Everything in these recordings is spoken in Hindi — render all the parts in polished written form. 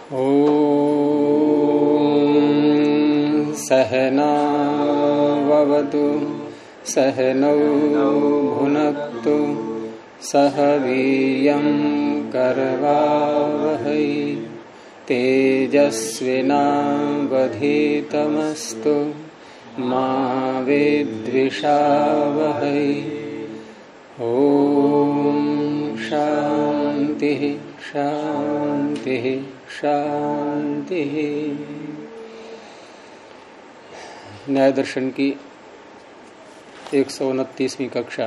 ॐ सहनाववतु सहनौ भुनक्तु सह वीर्यं करवावहै तेजस्विनावधीतमस्तु मा विद्विषावहै। ॐ शान्तिः शान्तिः शान्तिः। न्याय दर्शन की 129वीं कक्षा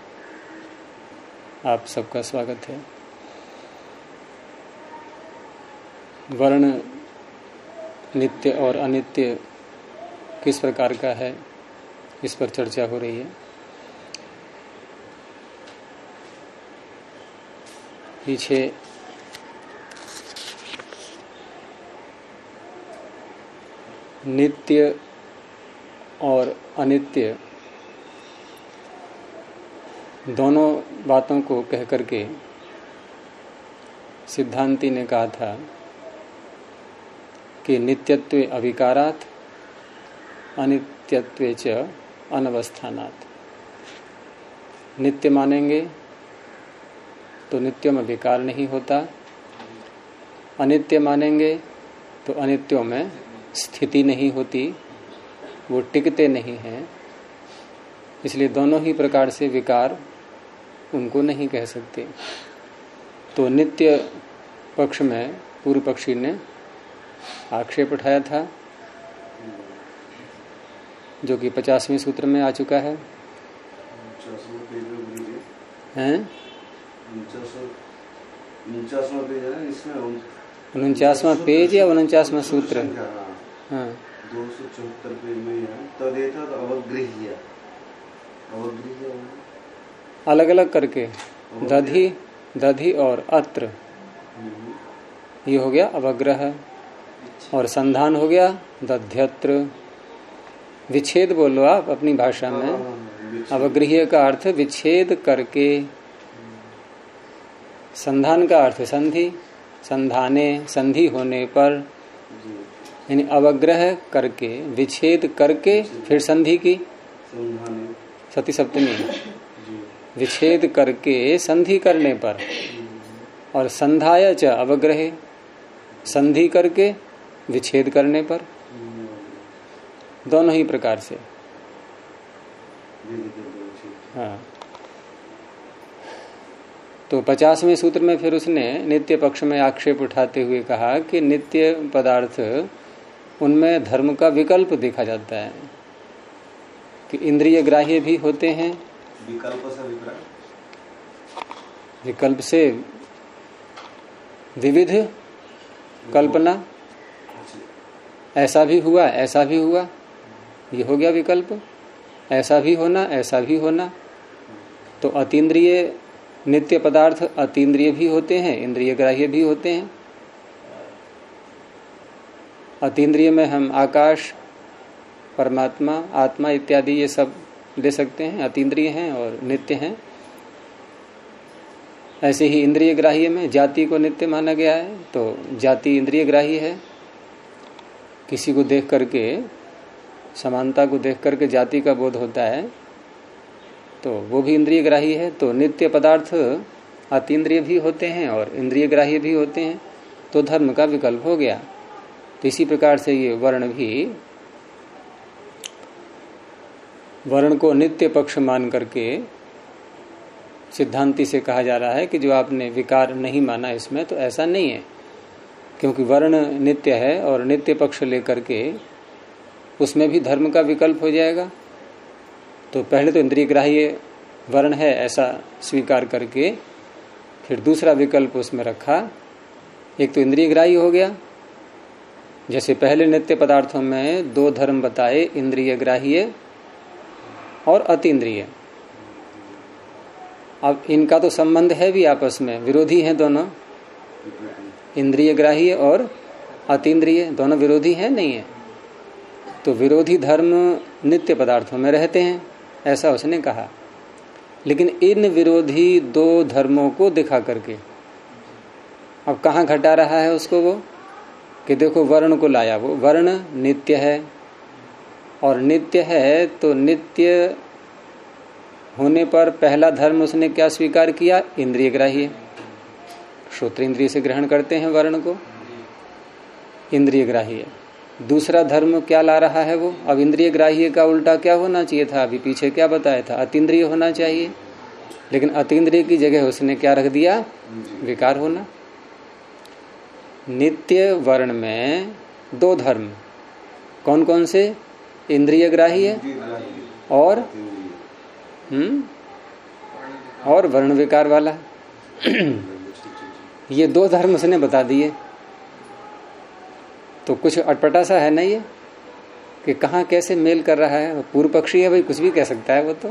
आप सबका स्वागत है। वर्ण नित्य और अनित्य किस प्रकार का है, इस पर चर्चा हो रही है। पीछे नित्य और अनित्य दोनों बातों को कह करके सिद्धांती ने कहा था कि नित्यत्वे अविकारात् अनित्यत्वे च अनवस्थानात्। नित्य मानेंगे तो नित्यों में विकार नहीं होता, अनित्य मानेंगे तो अनित्यों में स्थिति नहीं होती, वो टिकते नहीं हैं। इसलिए दोनों ही प्रकार से विकार उनको नहीं कह सकते। तो नित्य पक्ष में पूर्व पक्षी ने आक्षेप उठाया था, जो कि 50वें सूत्र में आ चुका है। 49वां पेज या 49वां सूत्र? हाँ, 274 पेज में है। तदेतद अवगृह्य अलग अलग करके दधि दधि और अत्र, ये हो गया अवग्रह, और संधान हो गया दध्यत्र। विच्छेद बोलो आप अपनी भाषा में। अवगृह्य का अर्थ विच्छेद करके, संधान का अर्थ संधि, संधाने संधि होने पर, यानी अवग्रह करके विच्छेद करके फिर संधि की, सती सप्तमी, विच्छेद करके संधि करने पर, और संधाय च अवग्रहे, संधि करके विच्छेद करने पर, दोनों ही प्रकार से। हाँ, तो 50वें सूत्र में फिर उसने नित्य पक्ष में आक्षेप उठाते हुए कहा कि नित्य पदार्थ उनमें धर्म का विकल्प देखा जाता है, कि इंद्रिय ग्राह्य भी होते हैं। विकल्प से विविध कल्पना, ऐसा भी हुआ ऐसा भी हुआ, ये हो गया विकल्प। ऐसा भी होना ऐसा भी होना। तो अतीन्द्रिय नित्य पदार्थ अतीन्द्रिय भी होते हैं, इंद्रिय ग्राह्य भी होते हैं। अतीन्द्रिय में हम आकाश, परमात्मा, आत्मा इत्यादि ये सब ले सकते हैं, अतीन्द्रिय हैं और नित्य हैं। ऐसे ही इंद्रिय ग्राह्य में जाति को नित्य माना गया है, तो जाति इंद्रिय ग्राह्य है। किसी को देख करके, समानता को देख करके जाति का बोध होता है, तो वो भी इंद्रिय ग्राह्य है। तो नित्य पदार्थ अतीन्द्रिय भी होते हैं और इंद्रिय ग्राह्य भी होते हैं, तो धर्म का विकल्प हो गया। तो इसी प्रकार से ये वर्ण भी, वर्ण को नित्य पक्ष मान करके सिद्धांति से कहा जा रहा है कि जो आपने विकार नहीं माना इसमें, तो ऐसा नहीं है, क्योंकि वर्ण नित्य है और नित्य पक्ष लेकर के उसमें भी धर्म का विकल्प हो जाएगा। तो पहले तो इंद्रिय ग्राह्य वर्ण है ऐसा स्वीकार करके फिर दूसरा विकल्प उसमें रखा। एक तो इंद्रिय ग्राह्य हो गया, जैसे पहले नित्य पदार्थों में दो धर्म बताए, इंद्रिय ग्राह्य और अतीन्द्रिय। अब इनका तो संबंध है भी आपस में, विरोधी हैं दोनों, इंद्रिय ग्राह्य और अतीन्द्रिय दोनों विरोधी हैं, नहीं है। तो विरोधी धर्म नित्य पदार्थों में रहते हैं, ऐसा उसने कहा। लेकिन इन विरोधी दो धर्मों को दिखा करके अब कहाँ घटा रहा है उसको, वो कि देखो वर्ण को लाया, वो वर्ण नित्य है, और नित्य है तो नित्य होने पर पहला धर्म उसने क्या स्वीकार किया? इंद्रिय ग्राह्य। श्रोत्र इंद्रिय से ग्रहण करते हैं वर्ण को, इंद्रिय ग्राह्य। दूसरा धर्म क्या ला रहा है वो? अब इंद्रिय ग्राह्य का उल्टा क्या होना चाहिए था? अभी पीछे क्या बताया था? अतीन्द्रिय होना चाहिए, लेकिन अतीन्द्रिय की जगह उसने क्या रख दिया? विकार होना। नित्य वर्ण में दो धर्म कौन कौन से? इंद्रिय ग्राह्य और वर्ण विकार वाला। ये दो धर्म उसने बता दिए। तो कुछ अटपटा सा है ना ये, कि कहाँ कैसे मेल कर रहा है। पूर्व पक्षी है भाई, कुछ भी कह सकता है वो। तो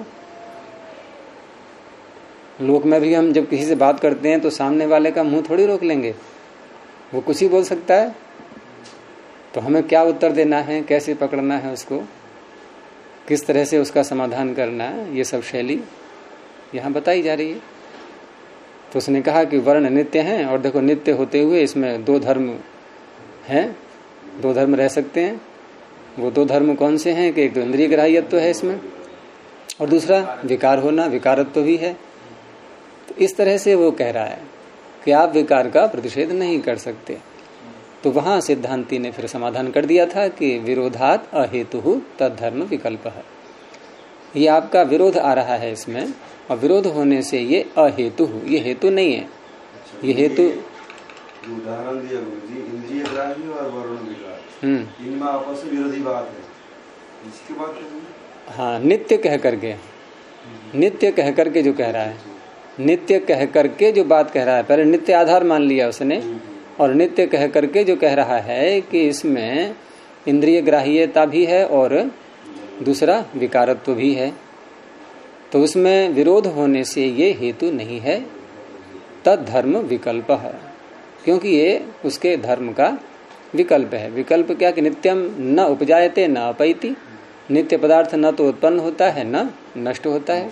लोक में भी हम जब किसी से बात करते हैं तो सामने वाले का मुंह थोड़ी रोक लेंगे, वो कुछ ही बोल सकता है। तो हमें क्या उत्तर देना है, कैसे पकड़ना है उसको, किस तरह से उसका समाधान करना है, ये सब शैली यहाँ बताई जा रही है। तो उसने कहा कि वर्ण नित्य हैं, और देखो नित्य होते हुए इसमें दो धर्म हैं, दो धर्म रह सकते हैं। वो दो धर्म कौन से हैं? कि एक तो इंद्रिय ग्राह्यत्व है इसमें, और दूसरा विकार होना, विकारत्व भी है। तो इस तरह से वो कह रहा है कि आप विकार का प्रतिषेध नहीं कर सकते। तो वहां सिद्धांती ने फिर समाधान कर दिया था कि विरोधात अहेतु तद्धर्म विकल्प है। ये आपका विरोध आ रहा है इसमें, और विरोध होने से ये अहेतु, ये हेतु नहीं है। ये हेतु उदाहरण दिया गुरुजी, इंद्रिय ग्राह्य और वर्ण विकार, इनमें आपस में विरोधी बात है, इसकी बात है। हाँ, नित्य कह करके, नित्य कह करके जो कह रहा है, नित्य कह करके जो बात कह रहा है, पहले नित्य आधार मान लिया उसने, और नित्य कह करके जो कह रहा है कि इसमें इंद्रिय ग्राह्यता भी है और दूसरा विकारत्व भी है। तो उसमें विरोध होने से ये हेतु नहीं है, तद धर्म विकल्प है, क्योंकि ये उसके धर्म का विकल्प है। विकल्प क्या? कि नित्यम न उपजायते न अपैति, नित्य पदार्थ न तो उत्पन्न होता है न नष्ट होता है।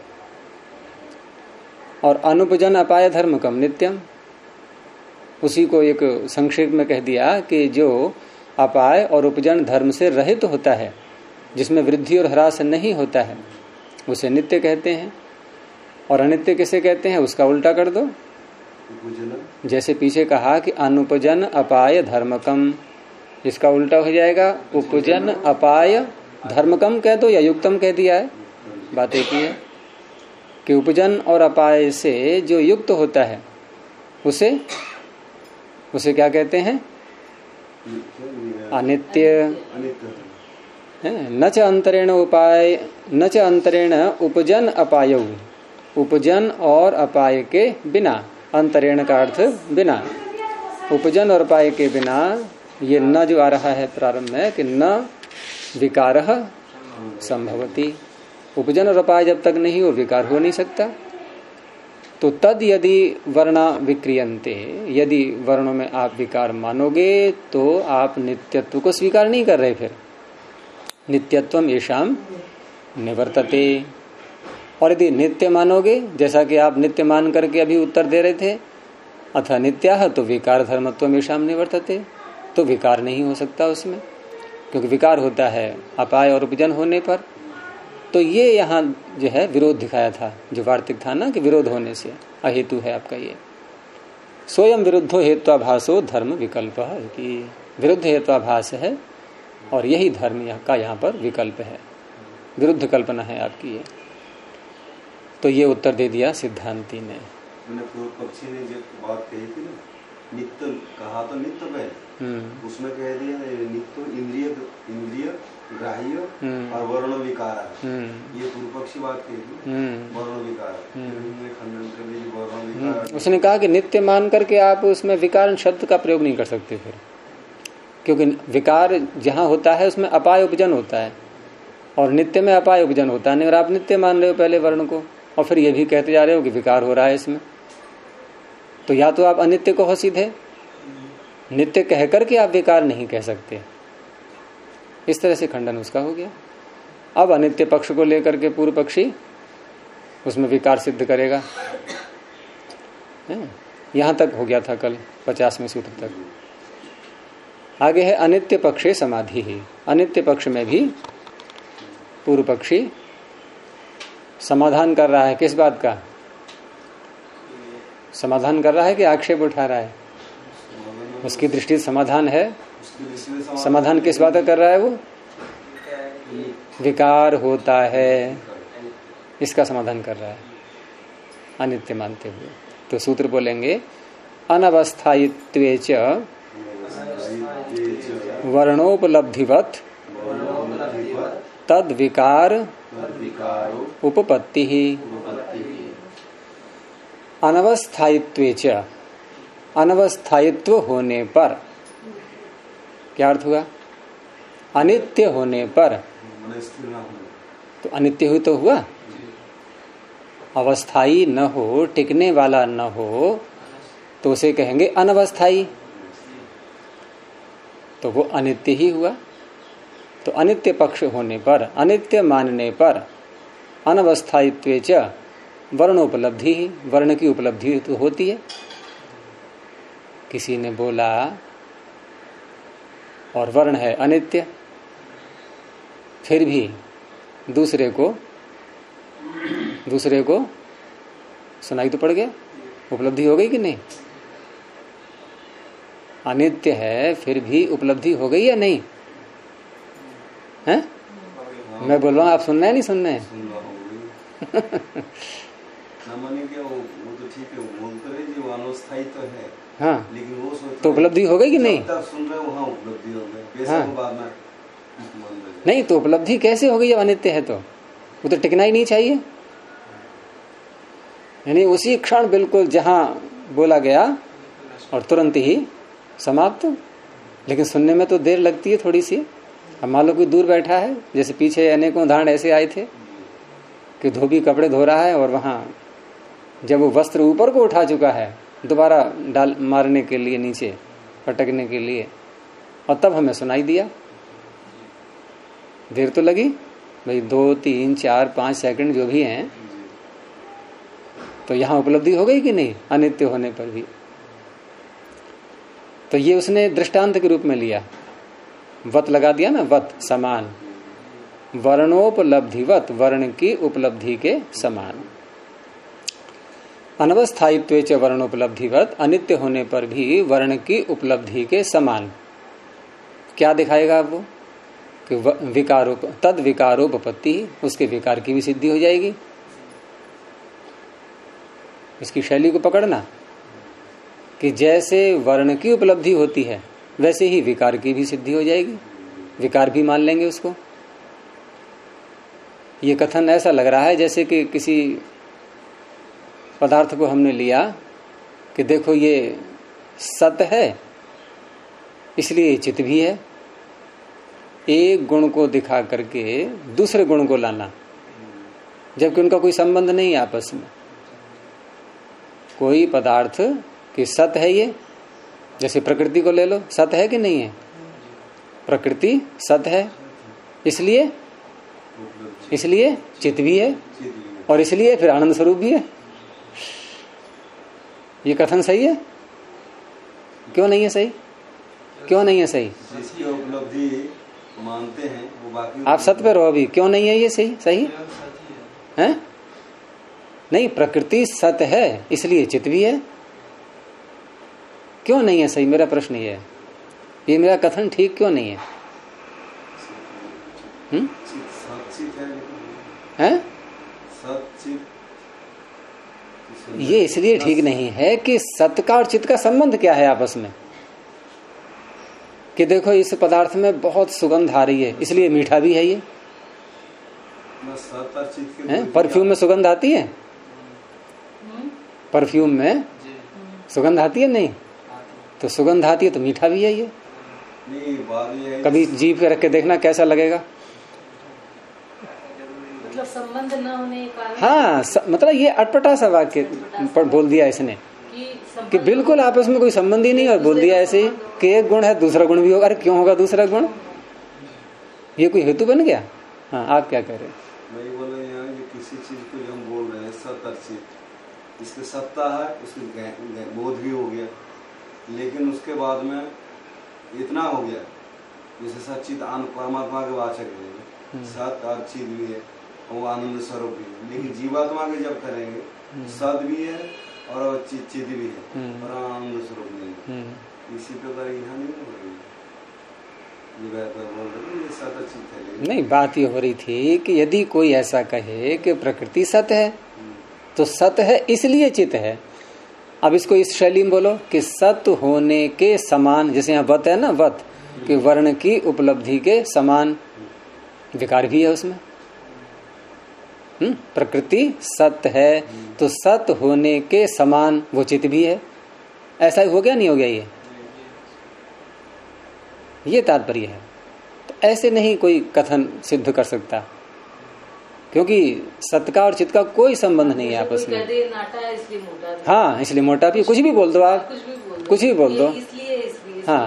और अनुपजन अपाय धर्म कम नित्यम, उसी को एक संक्षेप में कह दिया कि जो अपाय और उपजन धर्म से रहित होता है, जिसमें वृद्धि और ह्रास नहीं होता है, उसे नित्य कहते हैं। और अनित्य किसे कहते हैं? उसका उल्टा कर दो। जैसे पीछे कहा कि अनुपजन अपाय धर्मकम, इसका उल्टा हो जाएगा उपजन अपाय धर्मकम कह दो, या युक्तम कह दिया है। बात एक ही है कि उपजन और अपाय से जो युक्त होता है उसे क्या कहते हैं? अनित्य। न च अंतरेण उपाय, न च अंतरेण उपजन अपाय, उपजन और अपाय के बिना, अंतरेण का अर्थ बिना, उपजन और अपाय के बिना। ये न जो आ रहा है प्रारंभ में कि न विकारः संभवति, उपजन और अपाय जब तक नहीं हो विकार हो नहीं सकता। तो तद यदि वर्णा विक्रियन्ते, यदि वर्णों में आप विकार मानोगे तो आप नित्यत्व को स्वीकार नहीं कर रहे। फिर नित्यत्वम येषाम निवर्तते। और यदि नित्य मानोगे, जैसा कि आप नित्य मान करके अभी उत्तर दे रहे थे, अथा नित्याह, तो विकार धर्मत्वम येषाम निवर्तते, तो विकार नहीं हो सकता उसमें, क्योंकि विकार होता है अपाय और उपजन होने पर। तो ये यहाँ जो है विरोध दिखाया था, जो वार्तिक था ना, कि विरोध होने से अहेतु है आपका ये। स्वयं विरुद्धो हेत्वाभासो धर्म विकल्प है, कि विरुद्ध हेत्वाभास है और यही धर्म का यहाँ पर विकल्प है, विरुद्ध कल्पना है आपकी ये। तो ये उत्तर दे दिया सिद्धांती ने। पूर्व पक्षी ने जो बात कही थी ना, नित्य कहा तो नित्य पे, उसमें कह दिया नित्य इंद्रिय ग्राह्य और वर्ण विकार। ये पूर्व पक्षी बात कही थी, वर्ण विकार। खंडन कर दी वर्ण विकार। उसने कहा कि नित्य मान करके आप उसमें विकार शब्द का प्रयोग नहीं कर सकते फिर, क्योंकि विकार जहाँ होता है उसमें अपाय उपजन होता है, और नित्य में अपाय उपजन होता नहीं। और आप नित्य मान रहे हो पहले वर्ण को, और फिर ये भी कहते जा रहे हो कि विकार हो रहा है इसमें। तो या तो आप अनित्य को हो सीधे, नित्य कह करके आप विकार नहीं कह सकते। इस तरह से खंडन उसका हो गया। अब अनित्य पक्ष को लेकर के पूर्व पक्षी उसमें विकार सिद्ध करेगा। यहां तक हो गया था कल 50वें सूत्र तक। आगे है अनित्य पक्षे समाधि ही। अनित्य पक्ष में भी पूर्व पक्षी समाधान कर रहा है। किस बात का समाधान कर रहा है कि आक्षेप उठा रहा है? उसकी दृष्टि समाधान है। समाधान किस बात का कर रहा है? वो विकार होता है, इसका समाधान कर रहा है अनित्य मानते हुए। तो सूत्र बोलेंगे अनवस्थायित्वे च वर्णोपलब्धिवत तद विकार उपपत्ति ही। अनवस्थायित्वे च, अनवस्थायित्व होने पर क्या अर्थ हुआ? अनित्य होने पर। तो अनित्य हुई तो हुआ, अवस्थाई न हो, टिकने वाला न हो, तो उसे कहेंगे अनवस्थाई, तो वो अनित्य ही हुआ। तो अनित्य पक्ष होने पर, अनित्य मानने पर अनवस्थायित्वे च वर्णोपलब्धि ही, वर्ण की उपलब्धि तो होती है। किसी ने बोला और वर्ण है अनित्य, फिर भी दूसरे को सुनाई तो पड़ गया, उपलब्धि हो गई कि नहीं? अनित्य है फिर भी उपलब्धि हो गई या नहीं? हैं? मैं बोल रहा हूँ, आप सुन रहे हैं नहीं सुन रहे हैं? वो तो ठीक है, बोलते रहे जी अनस्थायी तो है। हाँ, लेकिन वो तो उपलब्धि हो गई कि नहीं? सुन रहे हो, वहाँ उपलब्धि हो गई। हाँ। बाद में नहीं तो उपलब्धि कैसे हो गई जब अनित्य है? तो वो तो टिकना ही नहीं चाहिए। यानी उसी क्षण बिल्कुल जहां बोला गया और तुरंत ही समाप्त। लेकिन सुनने में तो देर लगती है थोड़ी सी। अब मान लो कोई दूर बैठा है, जैसे पीछे अनेकों उदाहरण ऐसे आए थे कि धोबी कपड़े धो रहा है और वहां जब वो वस्त्र ऊपर को उठा चुका है दोबारा डाल मारने के लिए, नीचे पटकने के लिए, और तब हमें सुनाई दिया। देर तो लगी भाई, 2, 3, 4, 5 सेकंड जो भी हैं, तो यहां उपलब्धि हो गई कि नहीं अनित्य होने पर भी? तो ये उसने दृष्टांत के रूप में लिया, वत लगा दिया ना, वत समान, वर्णोपलब्धिवत, वर्ण की उपलब्धि के समान। अनवस्थायित्वे च वर्णोपलब्धिवत, अनित्य होने पर भी वर्ण की उपलब्धि के समान। क्या दिखाएगा अब वो? कि विकारोप तद विकारोपपत्ति, उसके विकार की भी सिद्धि हो जाएगी। इसकी शैली को पकड़ना कि जैसे वर्ण की उपलब्धि होती है वैसे ही विकार की भी सिद्धि हो जाएगी, विकार भी मान लेंगे उसको। ये कथन ऐसा लग रहा है जैसे कि किसी पदार्थ को हमने लिया कि देखो ये सत है इसलिए चित भी है। एक गुण को दिखा करके दूसरे गुण को लाना, जबकि उनका कोई संबंध नहीं आपस में। कोई पदार्थ कि सत है ये, जैसे प्रकृति को ले लो, सत है कि नहीं है? प्रकृति सत है, इसलिए चित भी है, और इसलिए फिर आनंद स्वरूप भी है। ये कथन सही है? क्यों नहीं है सही? क्यों नहीं है सही? जिसकी उपलब्धि मानते हैं वो बाकी। आप सत्य पे रहो अभी, क्यों नहीं है ये सही? सही है? नहीं, प्रकृति सत्य है इसलिए चित भी है। क्यों नहीं है सही? मेरा प्रश्न ये है, ये मेरा कथन ठीक क्यों नहीं है? ये इसलिए ठीक नहीं है कि सत्य का और चित्त का संबंध क्या है आपस में। कि देखो इस पदार्थ में बहुत सुगंध आ रही है इसलिए मीठा भी है ये। परफ्यूम में सुगंध आती है? परफ्यूम में सुगंध आती है? नहीं, तो सुगंध आती है तो मीठा भी है ये। कभी जीभ पे रख के देखना कैसा लगेगा। मतलब संबंध न होने के कारण। हाँ, मतलब ये अटपटा सा वाक्य बोल दिया इसने कि बिल्कुल आपस में कोई संबंध ही नहीं, और बोल दिया ऐसे ही कि एक गुण है दूसरा गुण भी होगा। अरे क्यों होगा दूसरा गुण? ये कोई हेतु बन गया? हाँ, आप क्या कह रहे हैं? मैं बोल रहे हैं कि किसी चीज को जो हम बोल रहे हैं सत, इसकी सत्ता है, उसकी बोध भी हो गया, लेकिन उसके बाद में इतना हो गया, जैसे सचित आनंद परमात्मा के वाचक है, सत और चित भी है, वो आनंद स्वरूप भी है। लेकिन जीवात्मा के जब करेंगे सत भी है और चित भी है और आनंद स्वरूप नहीं है। इसी प्रकार यहाँ नहीं हो रही नहीं, बात ये हो रही थी कि यदि कोई ऐसा कहे कि प्रकृति सत है तो सत है इसलिए चित है। अब इसको इस शैली में बोलो कि सत होने के समान, जैसे यहाँ वत है ना, वत कि वर्ण की उपलब्धि के समान विकार भी है उसमें। प्रकृति सत है तो सत होने के समान वो चित भी है। ऐसा हो गया नहीं हो गया? ये तात्पर्य है। तो ऐसे नहीं कोई कथन सिद्ध कर सकता, क्योंकि सत का और चित का कोई संबंध नहीं है आपस में। हाँ, इसलिए मोटा भी, कुछ भी बोल दो आप, कुछ भी बोल दो। हाँ,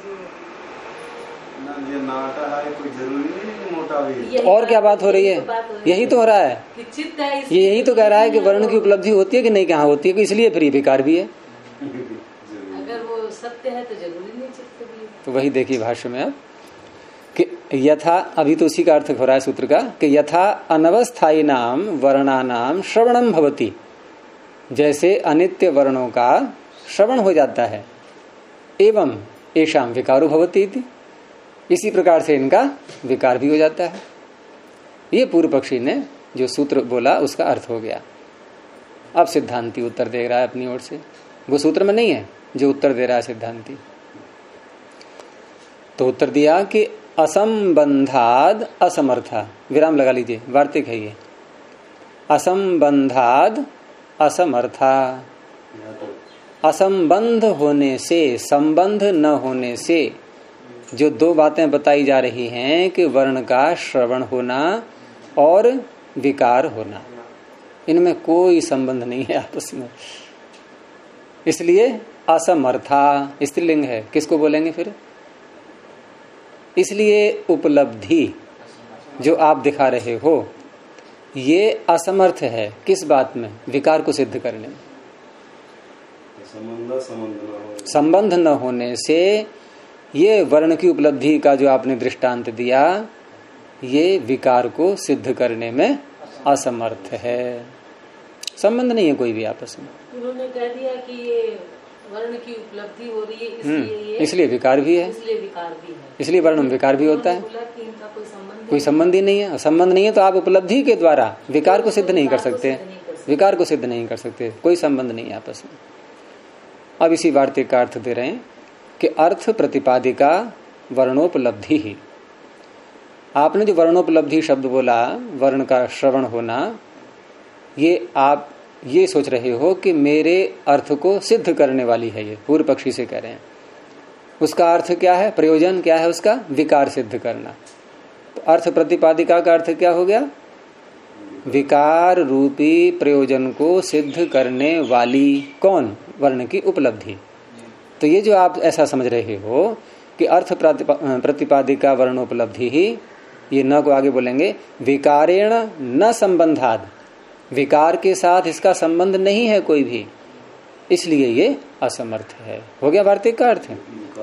ये नाटा है, कोई जरूरी नहीं मोटा भी। तो और क्या बात हो रही है? यही तो हो रहा है, ये यही तो कह रहा है कि वर्ण की उपलब्धि होती है कि नहीं, कहाँ होती है, इसलिए फिर विकार भी है। अगर वो सत्य है तो जरूरी नहीं चित्त भी। तो वही देखिए भाष्य में अब कि यथा, अभी तो उसी का अर्थ हो रहा है सूत्र का, कि यथा अनवस्थायी नाम वर्णानाम श्रवणम भवति, जैसे अनित्य वर्णों का श्रवण हो जाता है, एवं एषाम विकारो भवति इति, इसी प्रकार से इनका विकार भी हो जाता है। ये पूर्व पक्षी ने जो सूत्र बोला उसका अर्थ हो गया। अब सिद्धांती उत्तर दे रहा है अपनी ओर से, वो सूत्र में नहीं है जो उत्तर दे रहा है सिद्धांती। तो उत्तर दिया कि असंबंधाद असमर्था, विराम लगा लीजिए, वार्तिक है ये, असंबंधाद असमर्था, असंबंध होने से, संबंध न होने से जो दो बातें बताई जा रही हैं कि वर्ण का श्रवण होना और विकार होना, इनमें कोई संबंध नहीं है आपस में, इसलिए असमर्था स्त्रीलिंग है। किसको बोलेंगे फिर? इसलिए उपलब्धि जो आप दिखा रहे हो ये असमर्थ है। किस बात में? विकार को सिद्ध करने में। संबंध न होने से ये वर्ण की उपलब्धि का जो आपने दृष्टांत दिया, ये विकार को सिद्ध करने में असमर्थ है। संबंध नहीं है कोई भी आपस में। उन्होंने कह दिया कि ये वर्ण की उपलब्धि हो रही है, इसलिए विकार भी है, इसलिए विकार भी है, इसलिए वर्ण में विकार भी होता है। कोई संबंध ही नहीं है। संबंध नहीं है तो आप उपलब्धि के द्वारा विकार को सिद्ध नहीं कर सकते, विकार को सिद्ध नहीं कर सकते, कोई संबंध नहीं है आपस में। अब इसी वार्तिक का अर्थ दे रहे हैं कि अर्थ प्रतिपादिका वर्णोपलब्धि ही। आपने जो वर्णोपलब्धि शब्द बोला, वर्ण का श्रवण होना, ये आप ये सोच रहे हो कि मेरे अर्थ को सिद्ध करने वाली है, ये पूर्व पक्षी से कह रहे हैं। उसका अर्थ क्या है? प्रयोजन क्या है उसका? विकार सिद्ध करना। तो अर्थ प्रतिपादिका का अर्थ क्या हो गया? विकार रूपी प्रयोजन को सिद्ध करने वाली कौन? वर्ण की उपलब्धि। तो ये जो आप ऐसा समझ रहे हो कि अर्थ प्रतिपादिका वर्णोपलब्धि ही, ये न को आगे बोलेंगे विकारेण न संबंधाद, विकार के साथ इसका संबंध नहीं है कोई भी, इसलिए ये असमर्थ है। हो गया वार्तिक का अर्थ?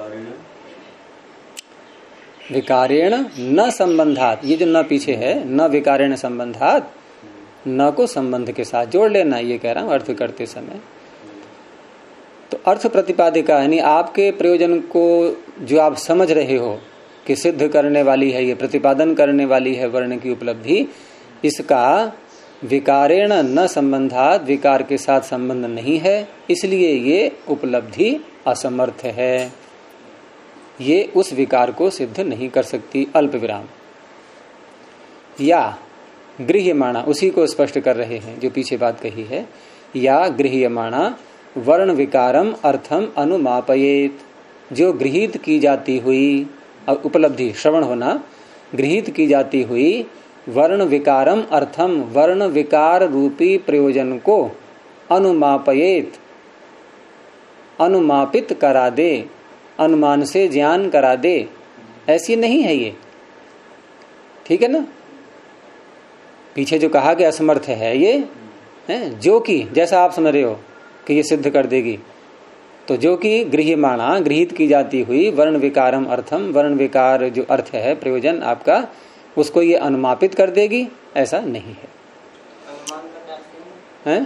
विकारेण न संबंधात, ये जो न पीछे है, न विकारेण संबंधात, न को संबंध के साथ जोड़ लेना, ये कह रहा हूं अर्थ करते समय। तो अर्थ प्रतिपादिका यानी आपके प्रयोजन को जो आप समझ रहे हो कि सिद्ध करने वाली है, ये प्रतिपादन करने वाली है वर्ण की उपलब्धि, इसका विकारेण न संबंधात, विकार के साथ संबंध नहीं है, इसलिए ये उपलब्धि असमर्थ है, ये उस विकार को सिद्ध नहीं कर सकती। अल्प विराम। या गृह्यमाणा, उसी को स्पष्ट कर रहे हैं जो पीछे बात कही है। या गृह्यमाणा वर्ण विकारम अर्थम अनुमापयेत, जो गृहीत की जाती हुई उपलब्धि श्रवण होना, गृहीत की जाती हुई वर्ण विकारम अर्थम, वर्ण विकार रूपी प्रयोजन को अनुमापयेत, अनुमापित करा दे, अनुमान से ज्ञान करा दे, ऐसी नहीं है ये। ठीक है ना? पीछे जो कहा कि असमर्थ है ये है, जो कि जैसा आप समझ रहे हो कि ये सिद्ध कर देगी, तो जो कि गृह्यमाणा गृहीत की जाती हुई वर्ण विकारम अर्थम, वर्ण विकार जो अर्थ है प्रयोजन आपका, उसको ये अनुमापित कर देगी, ऐसा नहीं है। हैं?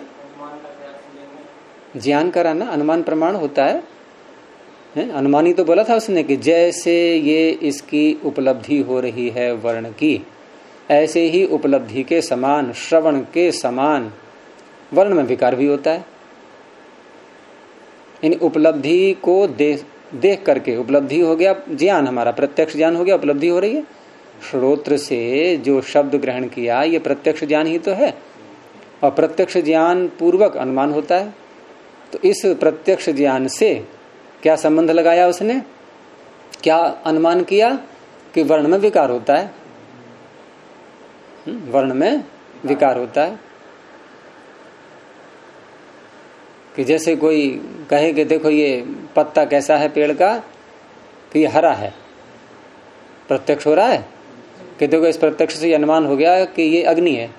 ज्ञान कराना अनुमान प्रमाण होता है। अनुमानी तो बोला था उसने कि जैसे ये इसकी उपलब्धि हो रही है वर्ण की, ऐसे ही उपलब्धि के समान, श्रवण के समान वर्ण में विकार भी होता है। इन उपलब्धि को देख करके, उपलब्धि हो गया ज्ञान, हमारा प्रत्यक्ष ज्ञान हो गया, उपलब्धि हो रही है। श्रोत्र से जो शब्द ग्रहण किया ये प्रत्यक्ष ज्ञान ही तो है, और प्रत्यक्ष ज्ञान पूर्वक अनुमान होता है। तो इस प्रत्यक्ष ज्ञान से क्या संबंध लगाया उसने, क्या अनुमान किया कि वर्ण में विकार होता है, वर्ण में विकार होता है। कि जैसे कोई कहे कि देखो ये पत्ता कैसा है पेड़ का, कि ये हरा है, प्रत्यक्ष हो रहा है कि देखो इस प्रत्यक्ष से अनुमान हो गया कि ये अग्नि है।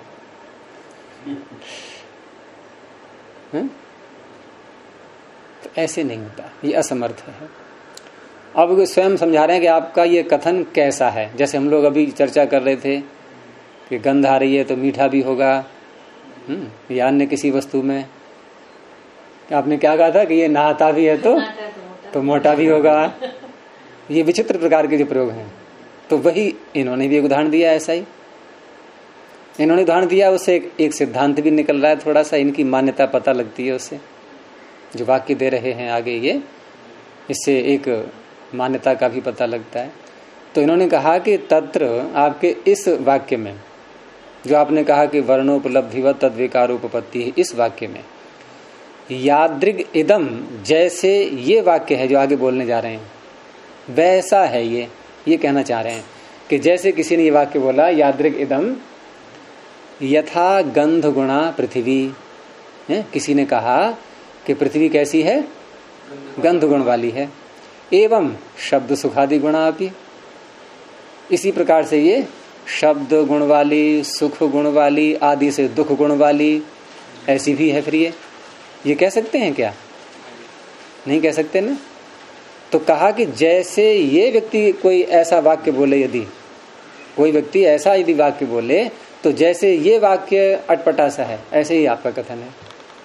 तो ऐसे नहीं होता, ये असमर्थ है। अब स्वयं समझा रहे हैं कि आपका ये कथन कैसा है। जैसे हम लोग अभी चर्चा कर रहे थे कि गंध आ रही है तो मीठा भी होगा, या अन्य किसी वस्तु में आपने क्या कहा था कि ये नहाता भी है तो मोटा भी होगा। ये विचित्र प्रकार के जो प्रयोग हैं, तो वही इन्होंने भी एक उदाहरण दिया। ऐसा ही इन्होंने उदाहरण दिया, उससे एक सिद्धांत भी निकल रहा है, थोड़ा सा इनकी मान्यता पता लगती है उससे, जो वाक्य दे रहे हैं आगे ये, इससे एक मान्यता का भी पता लगता है। तो इन्होंने कहा कि तत्र आपके इस वाक्य में जो आपने कहा कि वर्णोपलब्धि व तद्विकारोपपत्ति है, इस वाक्य में यादृग इदम, जैसे ये वाक्य है जो आगे बोलने जा रहे हैं वैसा है, ये कहना चाह रहे हैं कि जैसे किसी ने ये वाक्य बोला यादृग इदम यथा गंध गुणा पृथ्वी, किसी ने कहा कि पृथ्वी कैसी है, गंध गुण वाली है, एवं शब्द सुखादि गुणा अपि, इसी प्रकार से ये शब्द गुण वाली, सुख गुण वाली, आदि से दुख गुण वाली ऐसी भी है। फिर ये कह सकते हैं क्या? नहीं कह सकते ना। तो कहा कि जैसे ये व्यक्ति कोई ऐसा वाक्य बोले, यदि कोई व्यक्ति ऐसा यदि वाक्य बोले, तो जैसे ये वाक्य अटपटा सा है, ऐसे ही आपका कथन है।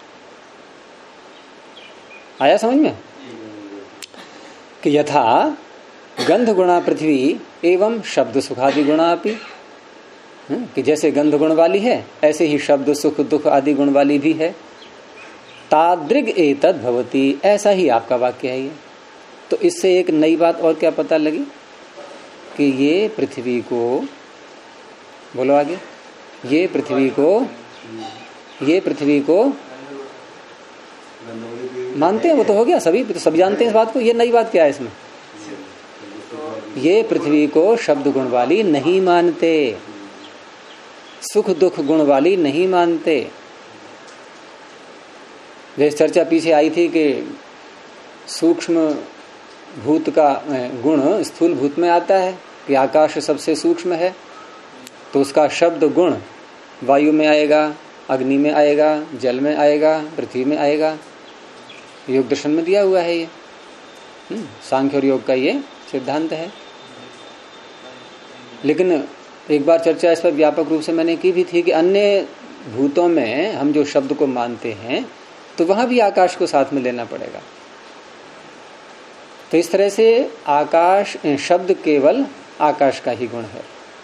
आया समझ में कि यथा गंध गुणा पृथ्वी एवं शब्द सुखादि गुणा अपि, कि जैसे गंध गुण वाली है ऐसे ही शब्द सुख दुख आदि गुण वाली भी है। तादृग एतद् भवति, ऐसा ही आपका वाक्य है ये। तो इससे एक नई बात और क्या पता लगी कि ये पृथ्वी को, बोलो आगे, ये पृथ्वी को मानते हैं, वो तो हो गया, सभी तो सब जानते हैं इस बात को। ये नई बात क्या है इसमें? ये पृथ्वी को शब्द गुण वाली नहीं मानते, सुख दुख गुण वाली नहीं मानते। जैसे चर्चा पीछे आई थी कि सूक्ष्म भूत का गुण स्थूल भूत में आता है, कि आकाश सबसे सूक्ष्म है, तो उसका शब्द गुण वायु में आएगा, अग्नि में आएगा, जल में आएगा, पृथ्वी में आएगा। योग दर्शन में दिया हुआ है ये, सांख्य और योग का ये सिद्धांत है। लेकिन एक बार चर्चा इस पर व्यापक रूप से मैंने की भी थी कि अन्य भूतों में हम जो शब्द को मानते हैं तो वहां भी आकाश को साथ में लेना पड़ेगा। तो इस तरह से आकाश, शब्द केवल आकाश का ही गुण है।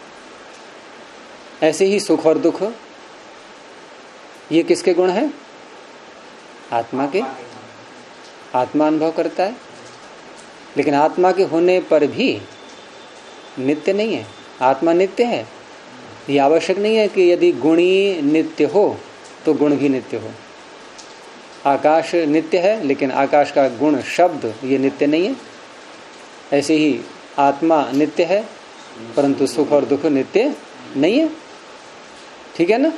ऐसे ही सुख और दुख ये किसके गुण है? आत्मा के। आत्मा अनुभव करता है, लेकिन आत्मा के होने पर भी नित्य नहीं है। आत्मा नित्य है, ये आवश्यक नहीं है कि यदि गुणी नित्य हो तो गुण भी नित्य हो। आकाश नित्य है, लेकिन आकाश का गुण शब्द ये नित्य नहीं है। ऐसे ही आत्मा नित्य है, परंतु सुख और दुख नित्य नहीं है। ठीक है ना?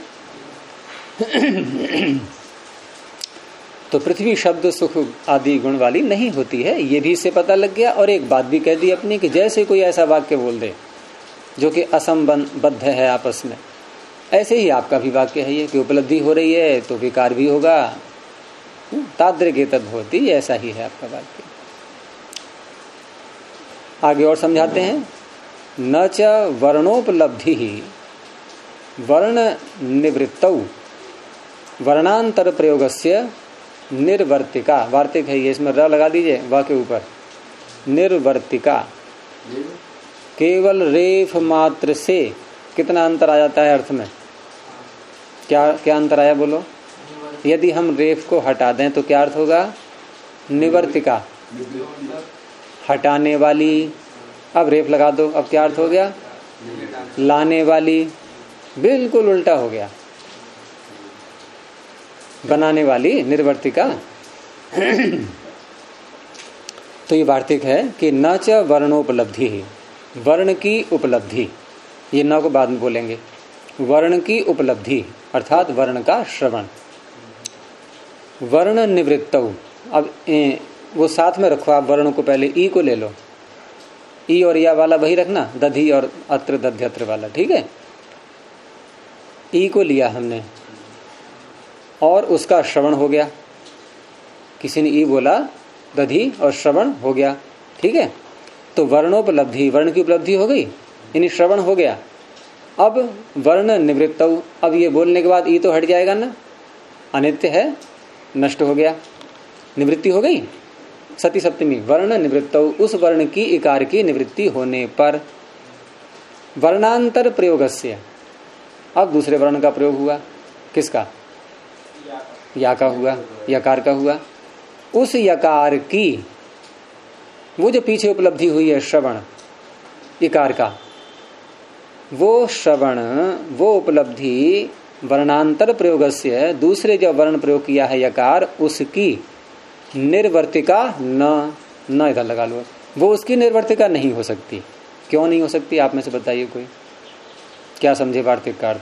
तो पृथ्वी शब्द सुख आदि गुण वाली नहीं होती है, ये भी इससे पता लग गया। और एक बात भी कह दी अपनी कि जैसे कोई ऐसा वाक्य बोल दे जो कि असंबद्ध है आपस में, ऐसे ही आपका भी वाक्य है ये कि उपलब्धि हो रही है तो विकार भी होगा, तादृगे तद्भवति, ऐसा ही है आपका वाक्य। आगे और समझाते हैं। न च वर्णोपलब्धि वर्ण निवृत्तौ वर्णांतर प्रयोगस्य निर्वर्तिका, वार्तिक है ये, इसमें र लगा दीजिए वा के ऊपर, निर्वर्तिका। केवल रेफ मात्र से कितना अंतर आ जाता है अर्थ में? क्या क्या अंतर आया बोलो? यदि हम रेफ को हटा दें तो क्या अर्थ होगा? निवर्तिका, हटाने वाली। अब रेफ लगा दो, अब क्या अर्थ हो गया? लाने वाली। बिल्कुल उल्टा हो गया, बनाने वाली, निर्वर्तिका। तो ये वार्तिक है कि न च वर्णोपलब्धि, वर्ण की उपलब्धि, ये न को बाद में बोलेंगे। वर्ण की उपलब्धि अर्थात वर्ण का श्रवण। वर्ण निवृत्तौ, अब वो साथ में रखो आप, वर्ण को पहले ई को ले लो, ई और या वाला वही रखना, दधि और अत्र दध्यत्र वाला, ठीक है। ई को लिया हमने और उसका श्रवण हो गया, किसी ने ई बोला, दधि और श्रवण हो गया, ठीक है। तो वर्णोपलब्धि, वर्ण की उपलब्धि हो गई, यानी श्रवण हो गया। अब वर्ण निवृत्तौ, अब ये बोलने के बाद ई तो हट जाएगा ना, अनित्य है, नष्ट हो गया, निवृत्ति हो गई। सती सप्तमी, वर्ण निवृत्तौ, उस वर्ण की इकार की निवृत्ति होने पर वर्णांतर प्रयोगस्य, अब दूसरे वर्ण का प्रयोग हुआ। किसका? या का हुआ, यकार का हुआ। उस यकार की, वो जो पीछे उपलब्धि हुई है श्रवण इकार का, वो श्रवण, वो उपलब्धि वर्णांतर प्रयोगस्य, दूसरे जो वर्ण प्रयोग किया है यकार, उसकी निर्वर्तिका न इधर लगा लो, वो उसकी निर्वर्तिका नहीं हो सकती। क्यों नहीं हो सकती? आप में से बताइए कोई, क्या समझे वार्तिक का अर्थ?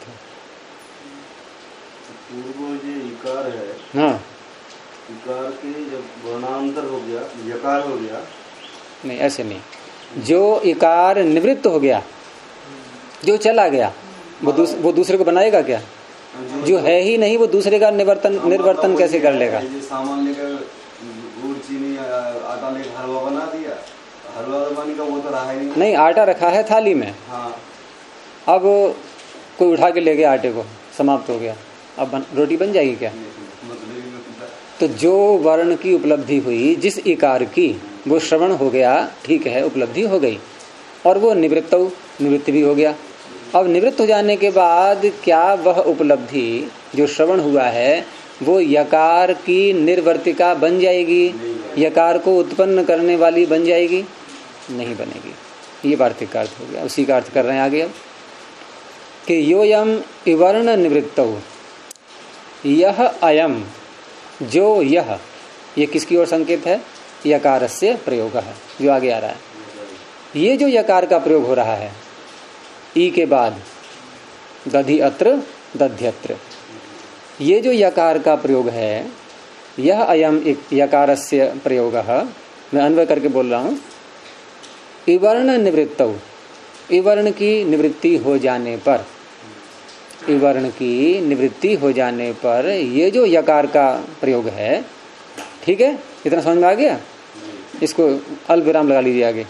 पूर्व जो इकार है, हाँ, इकार के जब वर्णांतर हो गया, यकार हो गया। नहीं, ऐसे नहीं। जो इकार निवृत्त हो गया, जो चला गया, वो दूसरे को बनाएगा क्या? जो है ही नहीं, वो दूसरे का निर्वर्तन कैसे कर लेगा? सामान लेकर गुड़ चीनी आटा लेकर हलवा बना दिया, हलवा बनाने का वो तो रहा ही नहीं। आटा रखा है थाली में, हाँ। अब कोई उठा के ले गया आटे को, समाप्त हो गया, अब रोटी बन जाएगी क्या? तो जो वर्ण की उपलब्धि हुई, जिस इकार की, वो श्रवण हो गया, ठीक है, उपलब्धि हो गई, और वो निवृत्ति भी हो गया। अब निवृत्त हो जाने के बाद क्या वह उपलब्धि जो श्रवण हुआ है वो यकार की निर्वर्तिका बन जाएगी? यकार को उत्पन्न करने वाली बन जाएगी? नहीं बनेगी। ये वार्तिक का अर्थ हो गया। उसी का अर्थ कर रहे हैं आगे अब कि योयम इवर्ण निवृत्तौ, यह अयम, जो यह, ये किसकी ओर संकेत है? यकारस्य प्रयोग है, जो आगे आ रहा है। ये जो यकार का प्रयोग हो रहा है ई के बाद, दधि अत्र दध्यत्र, ये जो यकार का प्रयोग है, यह अयम यकारस्य प्रयोग, मैं अन्वय करके बोल रहा हूं। इवर्ण निवृत्तौ, इवर्ण की निवृत्ति हो जाने पर, इवर्ण की निवृत्ति हो जाने पर ये जो यकार का प्रयोग है, ठीक है, इतना समझ में आ गया? इसको अल्प विराम लगा लीजिए आगे।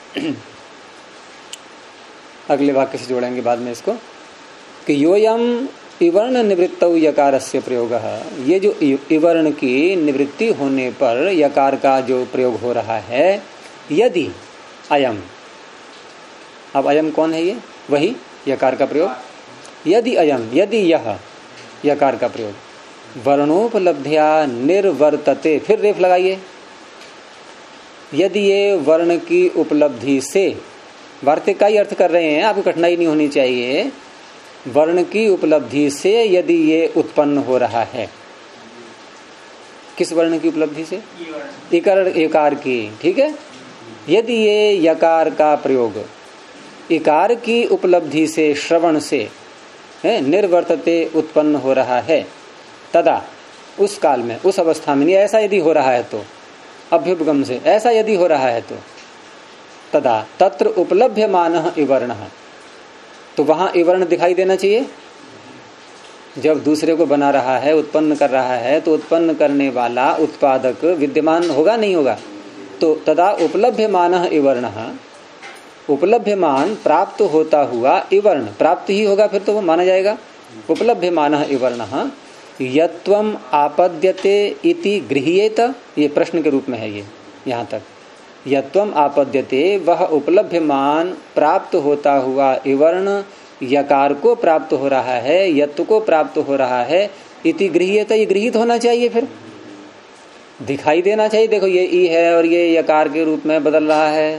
अगले वाक्य से जोड़ेंगे बाद में इसको कि योयम इवर्ण निवृत्तौ यकारस्य प्रयोग, ये जो इवर्ण की निवृत्ति होने पर यकार का जो प्रयोग हो रहा है, यदि अयम, अब अयम कौन है? ये वही यकार का प्रयोग। यदि अयम, यदि यह यकार का प्रयोग वर्णोपलब्ध्या निर्वर्तते, फिर रेफ लगाइए, यदि ये वर्ण की उपलब्धि से, वार्तिक का ही अर्थ कर रहे हैं, आपको कठिनाई नहीं होनी चाहिए, वर्ण की उपलब्धि से यदि ये उत्पन्न हो रहा है, किस वर्ण की उपलब्धि से? इकार की, ठीक है। यदि ये यकार का प्रयोग इकार की उपलब्धि से, श्रवण से निर्वर्तते उत्पन्न हो रहा है, तदा, उस काल में, उस अवस्था में, ऐसा यदि हो रहा है तो, अभ्युपगम से ऐसा यदि हो रहा है तो, तदा तत्र उपलभ्यमानः इवर्णः, तो वहां इवर्ण दिखाई देना चाहिए, जब दूसरे को बना रहा है, उत्पन्न कर रहा है, तो उत्पन्न करने वाला उत्पादक विद्यमान होगा नहीं होगा? तो तदा उपलभ्यमानः इवर्णः, उपलभ्यमान प्राप्त होता हुआ इवर्ण प्राप्त ही होगा, फिर तो वो माना जाएगा। उपलभ्यमानः इवर्णः यत्वम आपद्यते इति गृह्येत, ये प्रश्न के रूप में है। ये यहाँ तक यत्वम आपद्यते, वह उपलभ्यमान प्राप्त होता हुआ इवर्ण यकार को प्राप्त हो रहा है, यत्व को प्राप्त हो रहा है। इति गृह्येत, ये गृहीत होना चाहिए, फिर दिखाई देना चाहिए। देखो ये ई है और ये यकार के रूप में बदल रहा है।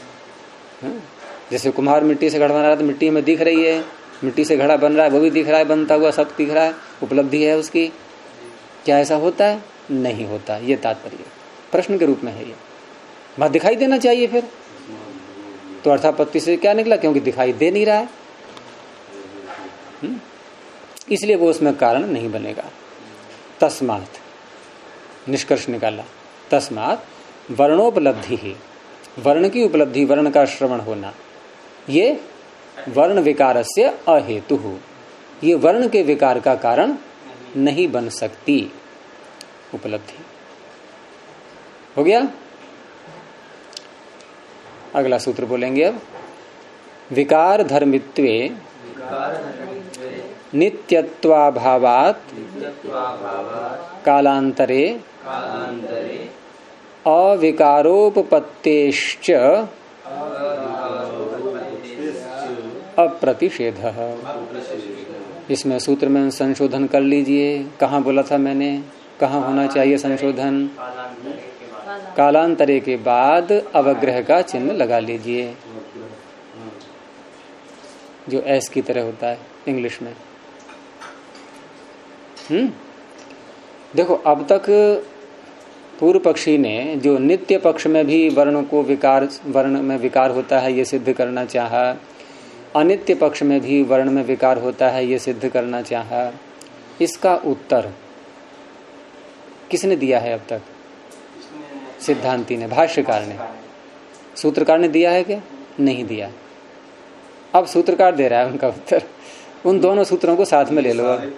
जैसे कुम्हार मिट्टी से घड़ा बना रहा है तो मिट्टी में दिख रही है, मिट्टी से घड़ा बन रहा है, वो भी दिख रहा है, बनता हुआ सब दिख रहा है, उपलब्धि है उसकी। क्या ऐसा होता है? नहीं होता। ये तात्पर्य प्रश्न के रूप में है। ये बात दिखाई देना चाहिए। फिर तो अर्थापत्ति से क्या निकला? क्योंकि दिखाई दे नहीं रहा है, इसलिए वो उसमें कारण नहीं बनेगा। तस्मात् निष्कर्ष निकाला, तस्मात् वर्णोपलब्धि ही, वर्ण की उपलब्धि, वर्ण का श्रवण होना, ये वर्ण विकारस्य अहेतु, ये वर्ण के विकार का कारण नहीं बन सकती उपलब्धि। हो गया? अगला सूत्र बोलेंगे अब। विकार धर्मित्वे नित्यत्वाभावात् कालांतरे अविकारोपपत्तेश्च अप्रतिषेधः। इसमें सूत्र में संशोधन कर लीजिए। कहाँ बोला था मैंने, कहाँ होना चाहिए संशोधन? कालांतरे के बाद अवग्रह का चिन्ह लगा लीजिए, जो एस की तरह होता है इंग्लिश में। देखो अब तक पूर्व पक्षी ने जो नित्य पक्ष में भी वर्ण को विकार, वर्ण में विकार होता है ये सिद्ध करना चाहा, अनित्य पक्ष में भी वर्ण में विकार होता है ये सिद्ध करना चाहा, इसका उत्तर किसने दिया है अब तक? सिद्धांती ने, भाष्यकार ने। सूत्रकार ने दिया है क्या? नहीं दिया। अब सूत्रकार दे रहा है उनका उत्तर। उन दोनों सूत्रों को साथ में ले लो। अब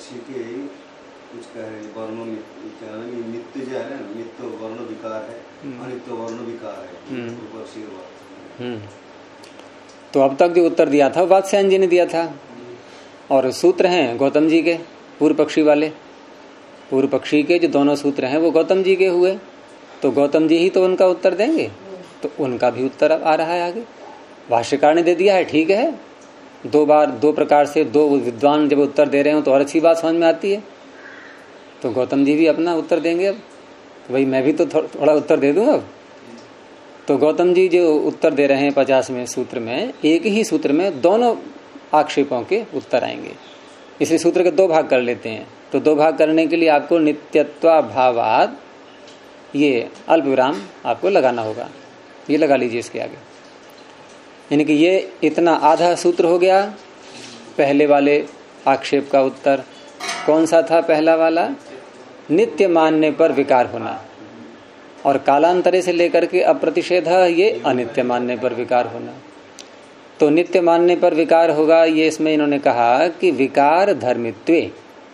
नित्य जो है ना, नित्य वर्ण विकार है, अनित्य वर्ण विकार है। तो अब तक जो उत्तर दिया था वात्स्यायन जी ने दिया था, और सूत्र हैं गौतम जी के, पूर्व पक्षी वाले। पूर्व पक्षी के जो दोनों सूत्र हैं वो गौतम जी के हुए, तो गौतम जी ही तो उनका उत्तर देंगे, तो उनका भी उत्तर अब आ रहा है आगे। भाष्यकार ने दे दिया है, ठीक है। दो बार दो प्रकार से दो विद्वान जब उत्तर दे रहे हो तो और अच्छी बात समझ में आती है। तो गौतम जी भी अपना उत्तर देंगे अब, तो भाई मैं भी तो थोड़ा उत्तर दे दूं अब। तो गौतम जी जो उत्तर दे रहे हैं 50वें सूत्र में, एक ही सूत्र में दोनों आक्षेपों के उत्तर आएंगे। इसलिए सूत्र के दो भाग कर लेते हैं। तो दो भाग करने के लिए आपको नित्यत्वाभावात् ये अल्प विराम आपको लगाना होगा। ये लगा लीजिए इसके आगे, यानी कि ये इतना आधा सूत्र हो गया। पहले वाले आक्षेप का उत्तर कौन सा था? पहला वाला, नित्य मानने पर विकार होना, और कालांतरे से लेकर के अप्रतिषेध, ये अनित्य मानने पर विकार होना। तो नित्य मानने पर विकार होगा, ये इसमें इन्होंने कहा कि विकार धर्मित्वे,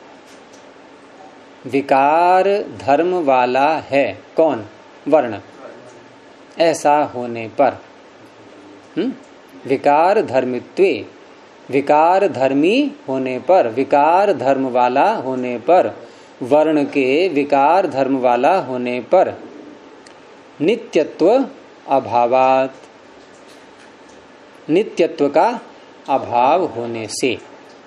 विकार धर्म वाला है कौन? वर्ण। ऐसा होने पर विकार धर्मित्वे, विकार धर्मी होने पर, विकार धर्म वाला होने पर, वर्ण के विकार धर्म वाला होने पर, नित्यत्व अभावात्, नित्यत्व का अभाव होने से,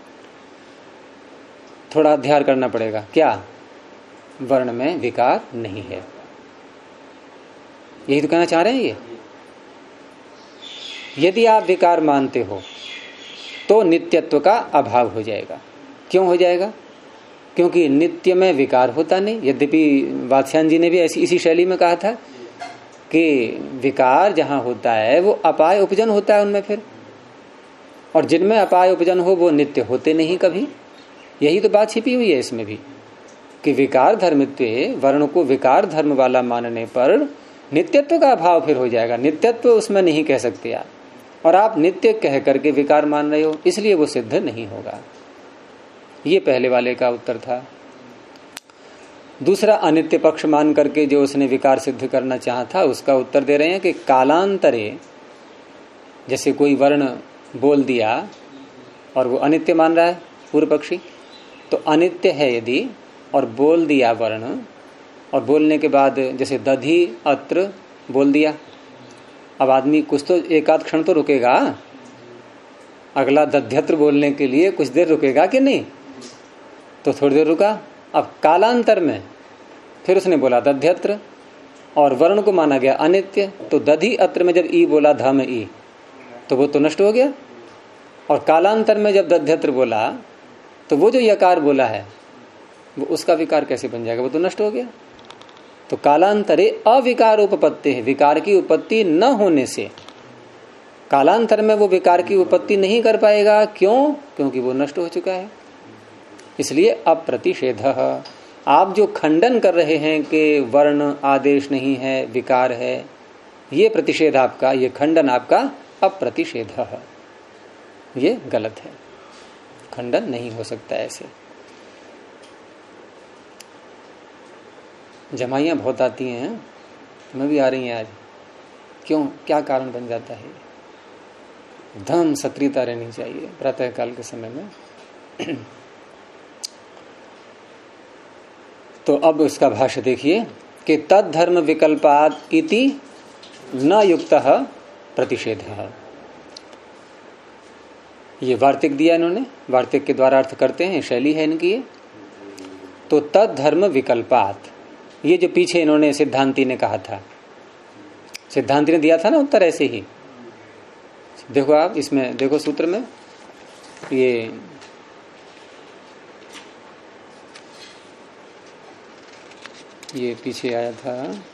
थोड़ा ध्यान करना पड़ेगा। क्या? वर्ण में विकार नहीं है, यही तो कहना चाह रहे हैं ये। यदि आप विकार मानते हो तो नित्यत्व का अभाव हो जाएगा। क्यों हो जाएगा? क्योंकि नित्य में विकार होता नहीं। यद्यपि वात्स्यायन जी ने भी ऐसी इसी शैली में कहा था कि विकार जहां होता है वो अपाय उपजन होता है उनमें फिर, और जिनमें अपाय उपजन हो वो नित्य होते नहीं कभी। यही तो बात छिपी हुई है इसमें भी, कि विकार धर्मित्वे, वर्ण को विकार धर्म वाला मानने पर नित्यत्व का अभाव फिर हो जाएगा। नित्यत्व उसमें नहीं कह सकते आप, और आप नित्य कह करके विकार मान रहे हो, इसलिए वो सिद्ध नहीं होगा। ये पहले वाले का उत्तर था। दूसरा अनित्य पक्ष मान करके जो उसने विकार सिद्ध करना चाहा था, उसका उत्तर दे रहे हैं कि कालांतरे, जैसे कोई वर्ण बोल दिया और वो अनित्य मान रहा है पूर्व पक्षी, तो अनित्य है यदि और बोल दिया वर्ण, और बोलने के बाद जैसे दधि अत्र बोल दिया, अब आदमी कुछ तो एक आध क्षण तो रुकेगा, अगला दध्यत्र बोलने के लिए कुछ देर रुकेगा कि नहीं, तो थोड़ी देर रुका। अब कालांतर में फिर उसने बोला दध्यत्र और वर्ण को माना गया अनित्य, तो दधि अत्र में जब ई बोला धम ई, तो वो तो नष्ट हो गया। और कालांतर में जब दध्यत्र बोला तो वो जो यकार बोला है वो उसका विकार कैसे बन जाएगा, वो तो नष्ट हो गया। तो कालांतरे अविकार उपपत्ति है, विकार की उत्पत्ति न होने से कालांतर में वो विकार की उत्पत्ति नहीं कर पाएगा। क्यों? क्योंकि वो नष्ट हो चुका है। इसलिए अप्रतिषेध, आप जो खंडन कर रहे हैं कि वर्ण आदेश नहीं है विकार है, ये प्रतिषेध आपका, ये खंडन आपका अप्रतिषेध है, ये गलत है, खंडन नहीं हो सकता ऐसे। जमाइयाँ बहुत आती हैं, तुम्हें भी आ रही हैं आज, क्यों, क्या कारण बन जाता है? धम सक्रियता रहनी चाहिए प्रातः काल के समय में। तो अब इसका भाष्य देखिए कि तद धर्म विकल्पात इति न युक्तः प्रतिषेधः। ये वार्तिक दिया इन्होंने, वार्तिक के द्वारा अर्थ करते हैं, शैली है इनकी। तो तद धर्म विकल्पात, ये जो पीछे इन्होंने सिद्धांति ने कहा था, सिद्धांति ने दिया था ना उत्तर ऐसे ही। देखो आप इसमें देखो सूत्र में ये पीछे आया था,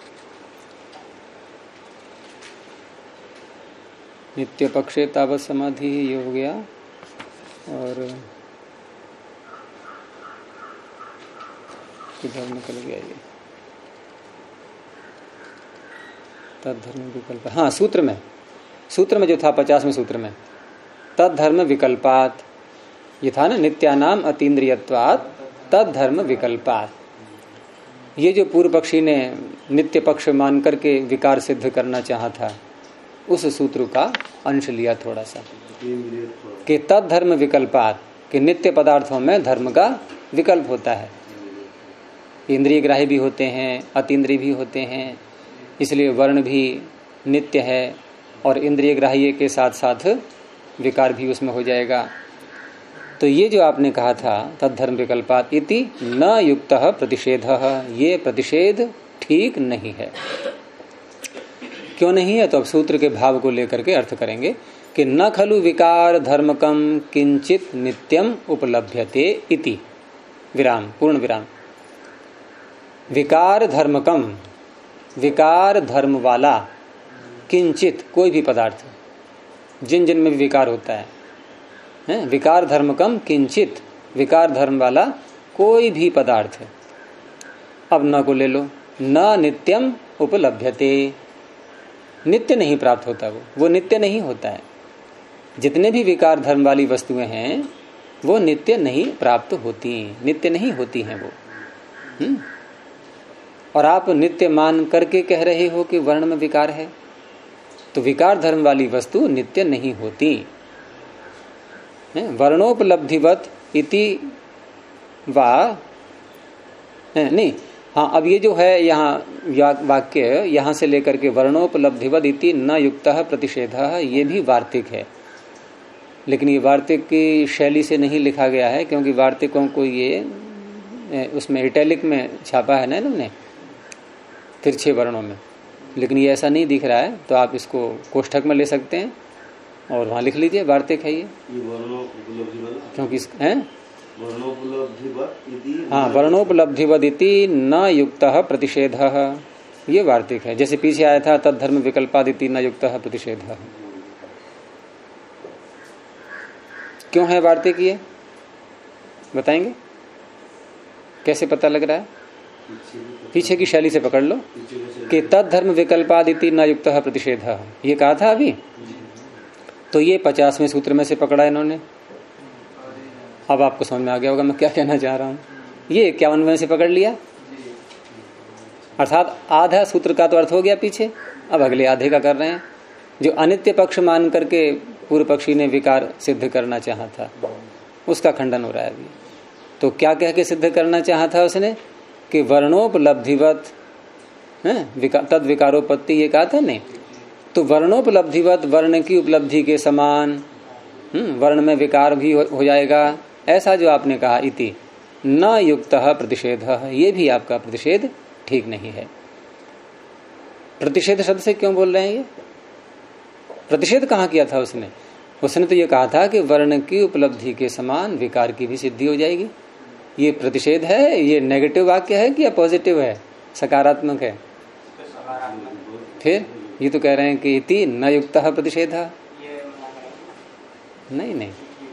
नित्य पक्षे तावत समाधि, ये हो गया। और किधर निकल गया ये तद्धर्म विकल्प, हाँ सूत्र में जो था 50वें सूत्र में, तद्धर्म विकल्पात, ये था ना, नित्यानाम अतीन्द्रियत्वात् तद्धर्म विकल्पात। ये जो पूर्व पक्षी ने नित्य पक्ष मान करके विकार सिद्ध करना चाहा था, उस सूत्र का अंश लिया थोड़ा सा, कि तद्धर्म विकल्पात, कि नित्य पदार्थों में धर्म का विकल्प होता है, इंद्रिय ग्राही भी होते हैं, अतीन्द्रिय भी होते हैं, इसलिए वर्ण भी नित्य है और इंद्रिय ग्राह्य के साथ साथ विकार भी उसमें हो जाएगा। तो ये जो आपने कहा था तद्धर्म विकल्पात इति न युक्तः प्रतिषेधः, ये प्रतिषेध ठीक नहीं है। क्यों नहीं है? तो अब सूत्र के भाव को लेकर के अर्थ करेंगे कि न खलु विकार धर्मकम किंचित नित्यम उपलभ्यते इति, विराम, पूर्ण विराम। विकार धर्मकम, विकार धर्म वाला, किंचित कोई भी पदार्थ, जिन जिन में भी विकार होता है, विकार धर्मकम किंचित, विकार धर्म वाला कोई भी पदार्थ। अब न को ले लो, न नित्यम उपलभ्यते, नित्य नहीं प्राप्त होता, वो नित्य नहीं होता है। जितने भी विकार धर्म वाली वस्तुएं हैं वो नित्य नहीं प्राप्त होती, नित्य नहीं होती हैं वो। और आप नित्य मान करके कह रहे हो कि वर्ण में विकार है, तो विकार धर्म वाली वस्तु नित्य नहीं होती। वर्णोपलब्धिवत इति वा नहीं, हाँ, अब ये जो है यहाँ वाक्य, यहाँ से लेकर के वर्णोपलब्धिवत इति न युक्तः प्रतिषेधः, ये भी वार्तिक है, लेकिन ये वार्तिक की शैली से नहीं लिखा गया है, क्योंकि वार्तिकों को ये उसमें इटैलिक में छापा है ना इन्होंने, तिरछे वर्णों में, लेकिन ये ऐसा नहीं दिख रहा है। तो आप इसको कोष्ठक में ले सकते हैं और वहां लिख लीजिए वार्तिक है ये, क्योंकि हाँ, वर्णोपलब्धिवदिति न युक्तः प्रतिषेधः, ये वार्तिक है। जैसे पीछे आया था तद्धर्म विकल्पादिति न युक्तः प्रतिषेधः, क्यों है वार्तिक ये बताएंगे? कैसे पता लग रहा है? पीछे की शैली से पकड़ लो कि तद्धर्म विकल्पादिति न युक्तः प्रतिषेधः, ये कहा था अभी। तो ये 50वें सूत्र में से पकड़ा इन्होंने, अब आपको समझ में आ गया होगा मैं क्या कहना चाह रहा हूं। ये 51वें से पकड़ लिया, अर्थात आधा सूत्र का तो अर्थ हो गया पीछे, अब अगले आधे का कर रहे हैं। जो अनित्य पक्ष मान करके पूर्व पक्षी ने विकार सिद्ध करना चाहा था उसका खंडन हो रहा है अभी। तो क्या कह के सिद्ध करना चाहा था उसने कि वर्णोपलब्धिवत तद विकारोपत्ति, ये कहा था नहीं, तो वर्णोपलब्धिवत वर्ण की उपलब्धि के समान वर्ण में विकार भी हो जाएगा, ऐसा जो आपने कहा इति न युक्तः प्रतिषेधः, ये भी आपका प्रतिषेध ठीक नहीं है। प्रतिषेध शब्द से क्यों बोल रहे हैं ये? प्रतिषेध कहाँ किया था उसने? उसने तो ये कहा था कि वर्ण की उपलब्धि के समान विकार की भी सिद्धि हो जाएगी। ये प्रतिषेध है, ये नेगेटिव वाक्य है कि या पॉजिटिव है, सकारात्मक है? फिर ये तो कह रहे हैं कि इति न युक्तः प्रतिषेधः, नहीं,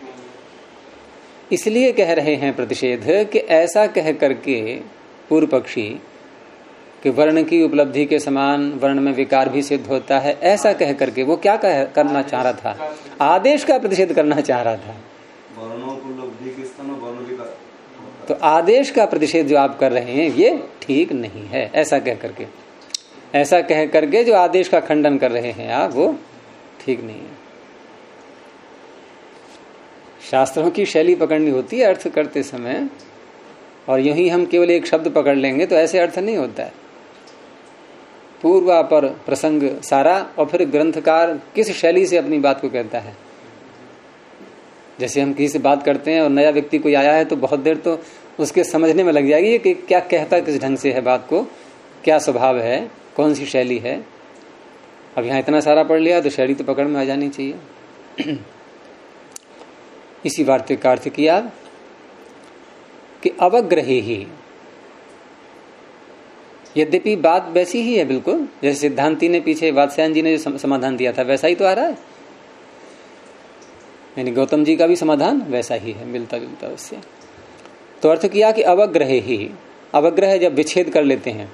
इसलिए कह रहे हैं प्रतिषेध कि ऐसा कह करके पूर्व पक्षी कि वर्ण की उपलब्धि के समान वर्ण में विकार भी सिद्ध होता है, ऐसा कह करके वो क्या करना चाह रहा था? आदेश का प्रतिषेध करना चाह रहा था। तो आदेश का प्रतिषेध जो आप कर रहे हैं ये ठीक नहीं है, ऐसा कह करके जो आदेश का खंडन कर रहे हैं आप, वो ठीक नहीं है। शास्त्रों की शैली पकड़नी होती है अर्थ करते समय, और यूं ही हम केवल एक शब्द पकड़ लेंगे तो ऐसे अर्थ नहीं होता है। पूर्वापर प्रसंग सारा, और फिर ग्रंथकार किस शैली से अपनी बात को कहता है। जैसे हम किसी से बात करते हैं और नया व्यक्ति कोई आया है तो बहुत देर तो उसके समझने में लग जाएगी कि क्या कहता किस ढंग से है बात को, क्या स्वभाव है, कौन सी शैली है। अब यहाँ इतना सारा पढ़ लिया तो शैली तो पकड़ में आ जानी चाहिए। इसी वार्तिक का अर्थ किया कि अवग्रही ही, यद्यपि बात वैसी ही है बिल्कुल जैसे सिद्धांती ने पीछे वात्स्यायन जी ने जो समाधान दिया था वैसा ही तो आ रहा है, यानी गौतम जी का भी समाधान वैसा ही है, मिलता जुलता उससे। तो अर्थ किया कि अवग्रहे ही, अवग्रह जब विच्छेद कर लेते हैं,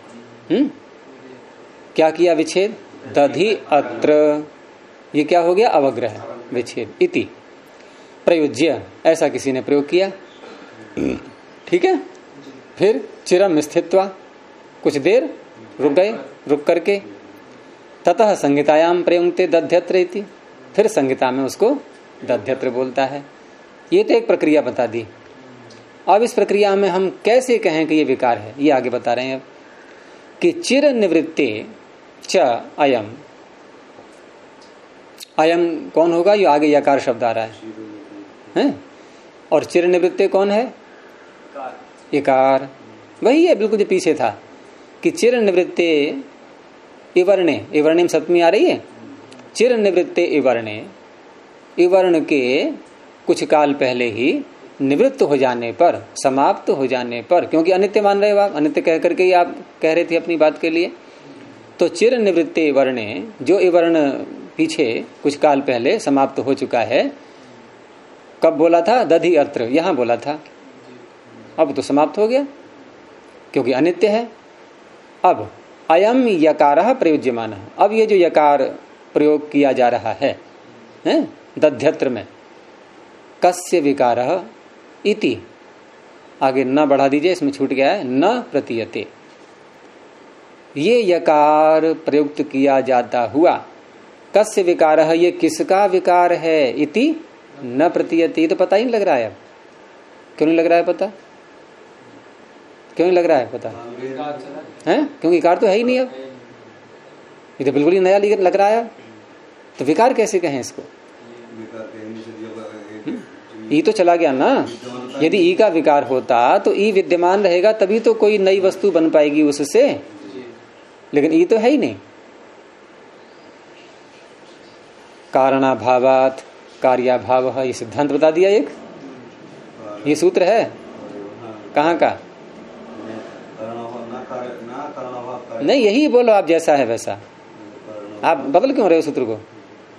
क्या किया विच्छेद? दधि अत्र, ये क्या हो गया? अवग्रह विच्छेद। इति प्रयुज्य, ऐसा किसी ने प्रयोग किया, ठीक है। फिर चिरम स्थित्वा, कुछ देर रुक गए, रुक करके ततः संहितायाम प्रयुंक्ते दध्यत्र इति, फिर संहिता में उसको दध्यत्र बोलता है। ये तो एक प्रक्रिया बता दी। अब इस प्रक्रिया में हम कैसे कहें कि ये विकार है, ये आगे बता रहे हैं अब कि चिर निवृत्ते च अयम, अयम कौन होगा? ये आगे यकार शब्द आ रहा है? और चिर निवृत्ते कौन है? इकार, वही है बिल्कुल जो पीछे था कि चिर निवृत्ते इवर्णे, इवर्णे में सप्तमी आ रही है, चिर निवृत्ते इवर्णे, इवर्ण के कुछ काल पहले ही निवृत्त हो जाने पर, समाप्त हो जाने पर, क्योंकि अनित्य मान रहे हो आप, अनित्य कह करके ही आप कह रहे थे अपनी बात के लिए, तो चिर निवृत्ते इवर्णे, जो इवर्ण पीछे कुछ काल पहले समाप्त हो चुका है, कब बोला था? दधि अत्र, यहां बोला था, अब तो समाप्त हो गया क्योंकि अनित्य है। अब अयम यकारः प्रयुज्यमानः, अब ये जो यकार प्रयोग किया जा रहा है दध्यत्र में, कस्य विकारः इति, आगे न बढ़ा दीजिए, इसमें छूट गया है, न प्रतीयते, ये यकार प्रयुक्त किया जाता हुआ, कस्य विकारः, ये किसका विकार है? इति न प्रतीयते, तो पता ही नहीं लग रहा है। अब क्यों नहीं लग रहा है पता? क्यों नहीं लग रहा है पता है? क्योंकि विकार तो है ही नहीं, अब ये तो बिल्कुल ही नया लग रहा है। तो विकार कैसे कहें इसको? ई तो चला गया ना। यदि ई का विकार होता तो ई विद्यमान रहेगा, तभी तो कोई नई वस्तु बन पाएगी उससे, लेकिन ई तो है ही नहीं। कारणाभावात कार्याभावः, ये सिद्धांत बता दिया एक, ये सूत्र है कहाँ का? नहीं, यही बोलो आप, जैसा है वैसा। आप बदल क्यों रहे हो सूत्र को?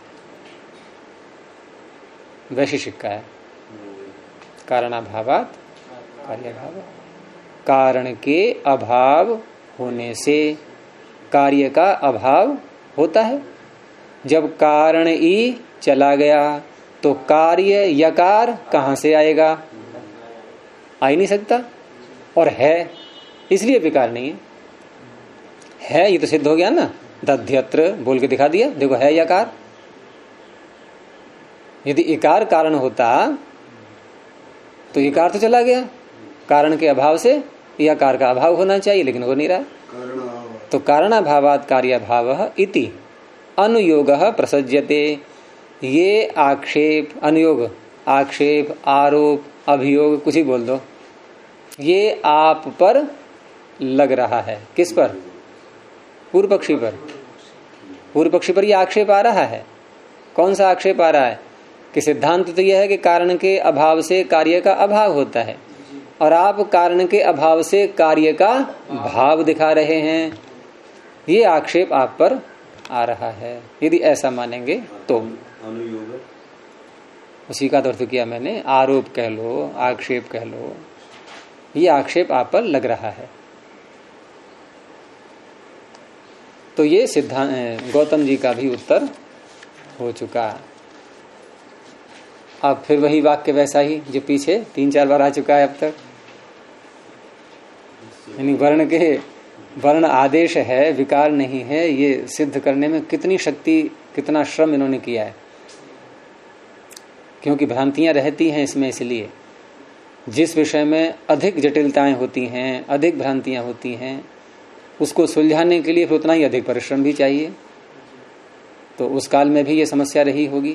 वैशेषिक का है, कारणाभावात कार्याभाव, कारण के अभाव होने से कार्य का अभाव होता है। जब कारण ई चला गया तो कार्य यकार कहाँ से आएगा? आ ही नहीं सकता, और है इसलिए विकार नहीं है। ये तो सिद्ध हो गया ना, दध्यत्र बोल के दिखा दिया, देखो है यकार। यदि इकार कारण होता तो इकार तो चला गया, कारण के अभाव से यकार का अभाव होना चाहिए, लेकिन हो नहीं रहा। तो कारणाभावात् कार्याभावः इति अनुयोगः प्रसज्यते। ये आक्षेप, अनुयोग, आक्षेप, आरोप, अभियोग, कुछ ही बोल दो, ये आप पर लग रहा है। किस पर? पूर्व पक्षी पर। पूर्व पक्षी पर ये आक्षेप आ रहा है। कौन सा आक्षेप आ रहा है? कि सिद्धांत तो यह है कि कारण के अभाव से कार्य का अभाव होता है, और आप कारण के अभाव से कार्य का भाव दिखा रहे हैं। ये आक्षेप आप पर आ रहा है। यदि ऐसा मानेंगे तो अनुयोग, उसी का अर्थ किया मैंने, आरोप कह लो, आक्षेप कह लो, ये आक्षेप आप पर लग रहा है। तो ये सिद्धांत गौतम जी का भी उत्तर हो चुका। अब फिर वही वाक्य वैसा ही जो पीछे 3-4 बार आ चुका है अब तक। यानी वर्ण आदेश है, विकार नहीं है, ये सिद्ध करने में कितनी शक्ति, कितना श्रम इन्होंने किया है। क्योंकि भ्रांतियां रहती हैं इसमें, इसलिए जिस विषय में अधिक जटिलताएं होती हैं, अधिक भ्रांतियां होती हैं, उसको सुलझाने के लिए फिर उतना ही अधिक परिश्रम भी चाहिए। तो उस काल में भी ये समस्या रही होगी।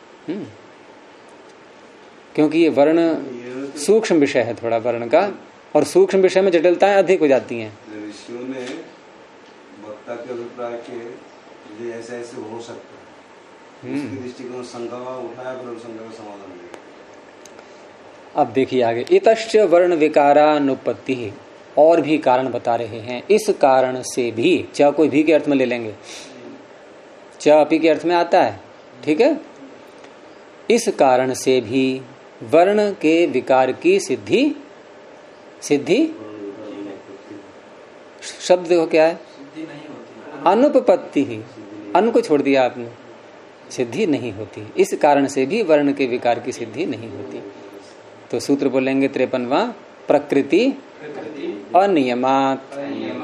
क्योंकि ये वर्ण सूक्ष्म विषय है थोड़ा वर्ण का, और सूक्ष्म विषय में जटिलताएं अधिक हो जाती हैं। ऋषियों ने वक्ता के अभिप्राय के ये ऐसे ऐसे हो सकता है, इसकी दृष्टिकोण शंका उठाया, फिर शंका का समाधान दिया। अब देखिए आगे, इतश्च वर्ण विकारानुपत्ति, और भी कारण बता रहे हैं। इस कारण से भी, च कोई भी के अर्थ में ले लेंगे, च अपि के अर्थ में आता है, ठीक है। इस कारण से भी वर्ण के विकार की सिद्धि शब्द देखो क्या है, अनुपपत्ति ही, अनु को छोड़ दिया आपने, सिद्धि नहीं होती। इस कारण से भी वर्ण के विकार की सिद्धि नहीं होती। तो सूत्र बोलेंगे 53वां, प्रकृति अनियमात।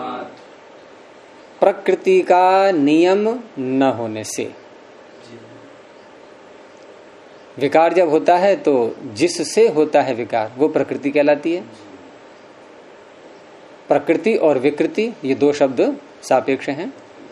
प्रकृति का नियम न होने से विकार जब होता है तो जिससे होता है विकार वो प्रकृति कहलाती है। प्रकृति और विकृति ये दो शब्द सापेक्ष हैं।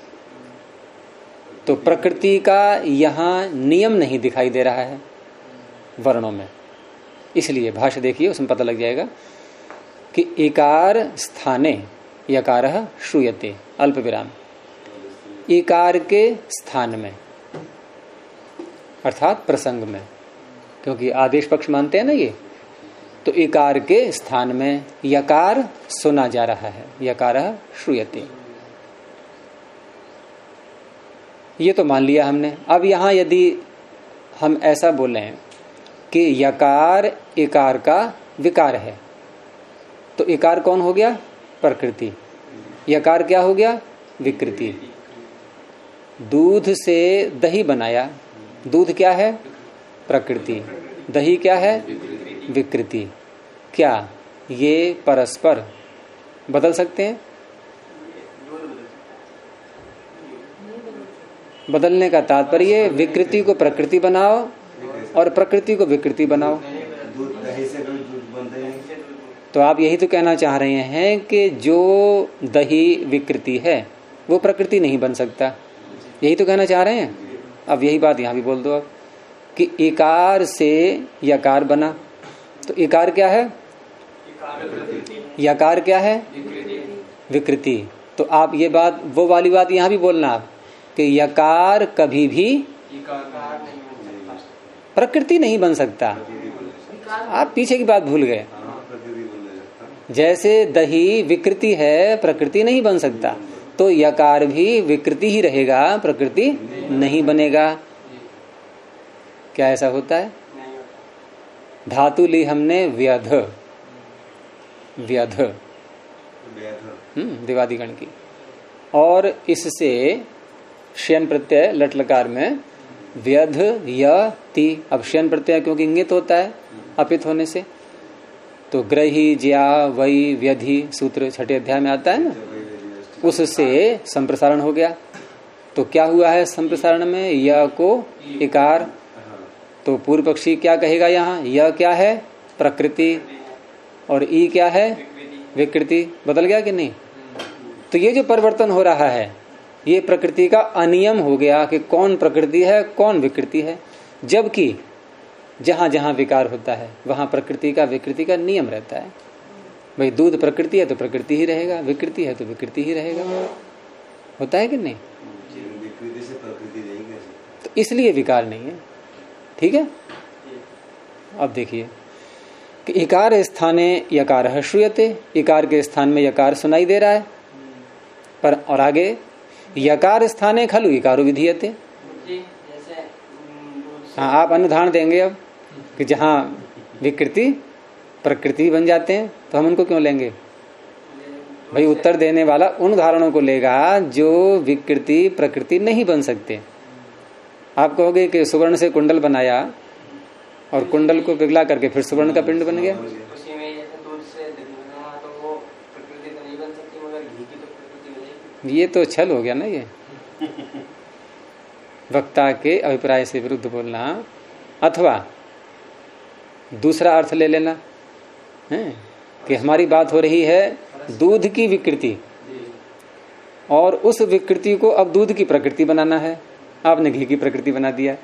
तो प्रकृति का यहाँ नियम नहीं दिखाई दे रहा है वर्णों में, इसलिए भाष्य देखिए, उसमें पता लग जाएगा कि इकार स्थाने यकारः श्रूयते, अल्प विराम, इकार के स्थान में अर्थात प्रसंग में, क्योंकि आदेश पक्ष मानते हैं ना ये, तो इकार के स्थान में यकार सुना जा रहा है, यकारः श्रूयते, ये तो मान लिया हमने। अब यहां यदि हम ऐसा बोलें कि यकार इकार का विकार है, तो इकार कौन हो गया? प्रकृति। यकार क्या हो गया? विकृति। दूध से दही बनाया, दूध क्या है? प्रकृति। दही क्या है? विकृति। क्या ये परस्पर बदल सकते हैं? बदलने का तात्पर्य विकृति को प्रकृति बनाओ और प्रकृति को विकृति बनाओ। तो आप यही तो कहना चाह रहे हैं कि जो दही विकृति है वो प्रकृति नहीं बन सकता, यही तो कहना चाह रहे हैं। अब यही बात यहां भी बोल दो आप कि इकार से यकार बना, तो इकार क्या है? यकार क्या है? विकृति। तो आप ये बात, वो वाली बात यहां भी बोलना आप कि यकार कभी भी प्रकृति नहीं बन सकता। आप पीछे की बात भूल गए। जैसे दही विकृति है, प्रकृति नहीं बन सकता, तो यकार भी विकृति ही रहेगा, प्रकृति नहीं बनेगा। क्या ऐसा होता है? धातु ली हमने व्यध, व्यध दिवादिगण की, और इससे श्यन प्रत्यय लट लकार में व्यध य ति। अब श्यन प्रत्यय क्योंकि इंगित होता है अपित होने से, तो ग्रही ज्या वही व्यधि सूत्र छठे अध्याय में आता है ना, उससे संप्रसारण हो गया। तो क्या हुआ है संप्रसारण में, य को इकार, तो पूर्व पक्षी क्या कहेगा यहाँ, य क्या है प्रकृति और ई क्या है विकृति। बदल गया कि नहीं। तो ये जो परिवर्तन हो रहा है ये प्रकृति का अनियम हो गया कि कौन प्रकृति है कौन विकृति है, जबकि जहां जहां विकार होता है वहां प्रकृति का विकृति का नियम रहता है। भाई दूध प्रकृति है तो प्रकृति ही रहेगा, विकृति है तो विकृति ही रहेगा। होता है कि नहीं। विकृति से प्रकृति नहीं कैसे, तो इसलिए विकार नहीं है। ठीक है। अब देखिए कि इकार स्थाने यकार श्रूयते, इकार के स्थान में यकार सुनाई दे रहा है पर, और आगे यकार स्थाने खलु इकारो विधीयते। हाँ आप अनुदाहरण देंगे अब कि जहां विकृति प्रकृति बन जाते हैं तो हम उनको क्यों लेंगे। भाई उत्तर देने वाला उन उदाहरणों को लेगा जो विकृति प्रकृति नहीं बन सकते। आप कहोगे कि सुवर्ण से कुंडल बनाया और कुंडल को पिघला करके फिर सुवर्ण का पिंड बन गया। ये तो छल हो गया ना। ये वक्ता के अभिप्राय से विरुद्ध बोलना, अथवा दूसरा अर्थ ले लेना है कि हमारी बात हो रही है दूध की विकृति और उस विकृति को अब दूध की प्रकृति बनाना है, आपने घी की प्रकृति बना दिया।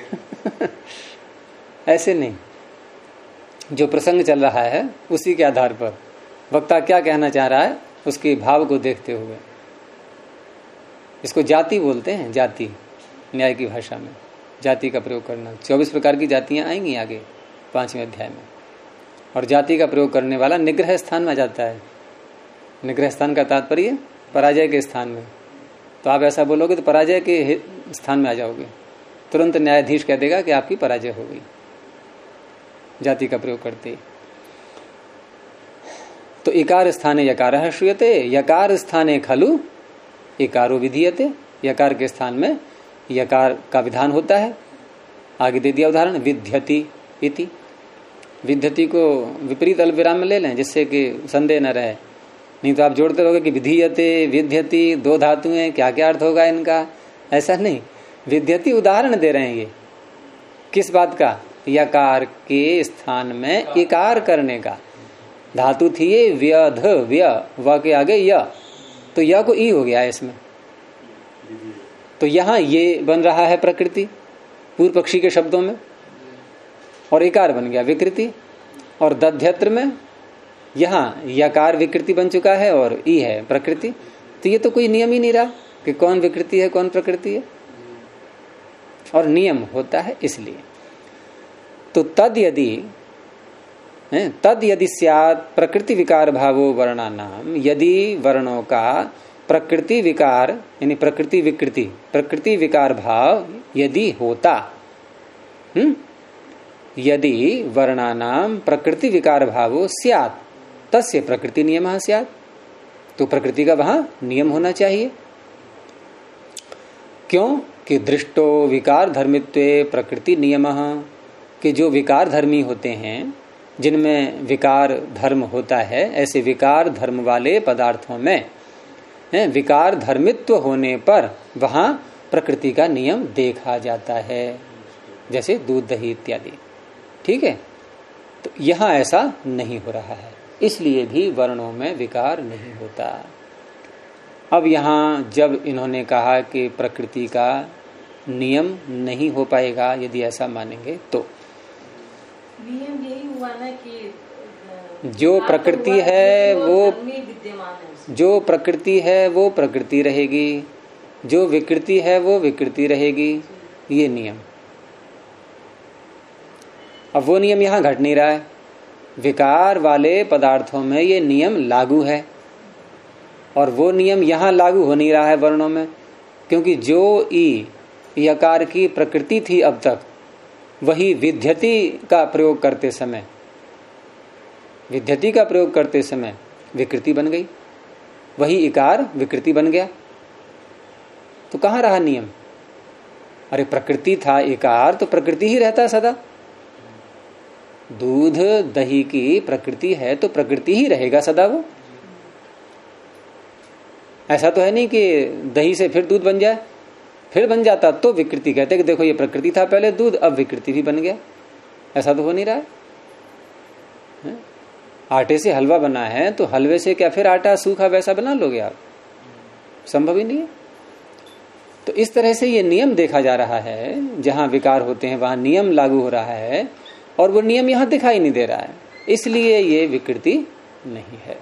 ऐसे नहीं। जो प्रसंग चल रहा है उसी के आधार पर वक्ता क्या कहना चाह रहा है उसके भाव को देखते हुए, इसको जाति बोलते हैं। जाति न्याय की भाषा में जाति का प्रयोग करना। 24 प्रकार की जातियां आएंगी आगे 5वें अध्याय में, और जाति का प्रयोग करने वाला निग्रह स्थान में आ जाता है। निग्रह स्थान का तात्पर्य पराजय के स्थान में। तो आप ऐसा बोलोगे तो पराजय के स्थान में आ जाओगे, तुरंत न्यायाधीश कह देगा कि आपकी पराजय हो गई जाति का प्रयोग करते ही। तो इकार स्थाने यकार श्रूयते, यकार स्थाने खलु इकारो विधीयते। यकार के स्थान में यकार का विधान होता है। आगे दे दिया उदाहरण विध्यति इति। विध्यति को विपरीत अल्पविराम में ले लें जिससे कि संदेह न रहे, नहीं तो आप जोड़ते रहोगे कि विधीयते विध्यति दो धातुएं, क्या क्या अर्थ होगा इनका। ऐसा नहीं, विध्यति उदाहरण दे रहे हैं। ये किस बात का, यकार के स्थान में इकार करने का। धातु थी ये व्यध व्य, व के आगे य, तो य को ई हो गया है इसमें। तो यहां ये बन रहा है प्रकृति पूर्व पक्षी के शब्दों में, और इकार बन गया विकृति। और दध्यत्र में यहां यकार विकृति बन चुका है और ई है प्रकृति। तो ये तो कोई नियम ही नहीं रहा कि कौन विकृति है कौन प्रकृति है, और नियम होता है इसलिए। तो तद यदि स्यात् प्रकृति विकार भावो वर्णानाम, यदि वर्णों का प्रकृति विकार यानी प्रकृति विकृति प्रकृति विकार भाव यदि होता, यदि वर्णानाम प्रकृति विकार भावो स्यात् तस्य प्रकृति नियमः स्यात्, तो प्रकृति का वहां नियम होना चाहिए। क्यों कि दृष्टो विकार धर्मित्वे प्रकृति नियमः, कि जो विकार धर्मी होते हैं जिनमें विकार धर्म होता है, ऐसे विकार धर्म वाले पदार्थों में विकार धर्मित्व होने पर वहां प्रकृति का नियम देखा जाता है, जैसे दूध दही इत्यादि। ठीक है। तो यहां ऐसा नहीं हो रहा है, इसलिए भी वर्णों में विकार नहीं होता। अब यहां जब इन्होंने कहा कि प्रकृति का नियम नहीं हो पाएगा, यदि ऐसा मानेंगे तो नियम यही हुआ ना कि जो प्रकृति है वो विद्यमान है, जो प्रकृति है वो प्रकृति रहेगी, जो विकृति है वो विकृति रहेगी, ये नियम। अब वो नियम यहां घट नहीं रहा है। विकार वाले पदार्थों में ये नियम लागू है, और वो नियम यहां लागू हो नहीं रहा है वर्णों में, क्योंकि जो ई यकार की प्रकृति थी अब तक, वही विध्यति का प्रयोग करते समय विकृति बन गई, वही इकार विकृति बन गया। तो कहां रहा नियम। अरे प्रकृति था इकार तो प्रकृति ही रहता सदा, दूध दही की प्रकृति है तो प्रकृति ही रहेगा सदा वो। ऐसा तो है नहीं कि दही से फिर दूध बन जाए, फिर बन जाता तो विकृति कहते कि देखो ये प्रकृति था पहले दूध, अब विकृति भी बन गया। ऐसा तो हो नहीं रहा है। आटे से हलवा बना है तो हलवे से क्या फिर आटा सूखा वैसा बना लोगे आप? संभव ही नहीं है। तो इस तरह से ये नियम देखा जा रहा है, जहां विकार होते हैं वहां नियम लागू हो रहा है, और वो नियम यहां दिखाई नहीं दे रहा है, इसलिए ये विकृति नहीं है।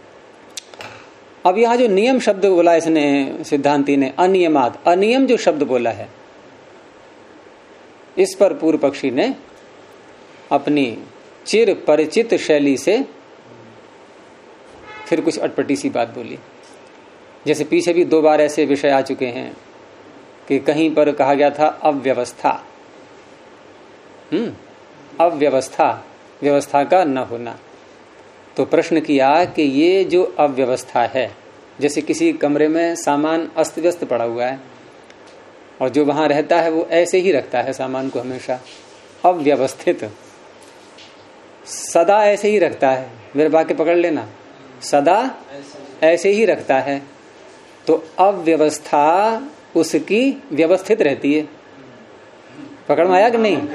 अब यहां जो नियम शब्द बोला इसने सिद्धांति ने, अनियमात, अनियम जो शब्द बोला है, इस पर पूर्व पक्षी ने अपनी चिर परिचित शैली से फिर कुछ अटपटी सी बात बोली। जैसे पीछे भी 2 बार ऐसे विषय आ चुके हैं कि कहीं पर कहा गया था अव्यवस्था, अव्यवस्था, व्यवस्था का न होना। तो प्रश्न किया कि ये जो अव्यवस्था है, जैसे किसी कमरे में सामान अस्त व्यस्त पड़ा हुआ है और जो वहां रहता है वो ऐसे ही रखता है सामान को, हमेशा अव्यवस्थित, सदा ऐसे ही रखता है। मेरे बाकी पकड़ लेना, सदा ऐसे ही रखता है, तो अव्यवस्था उसकी व्यवस्थित रहती है। पकड़ में आया कि नहीं?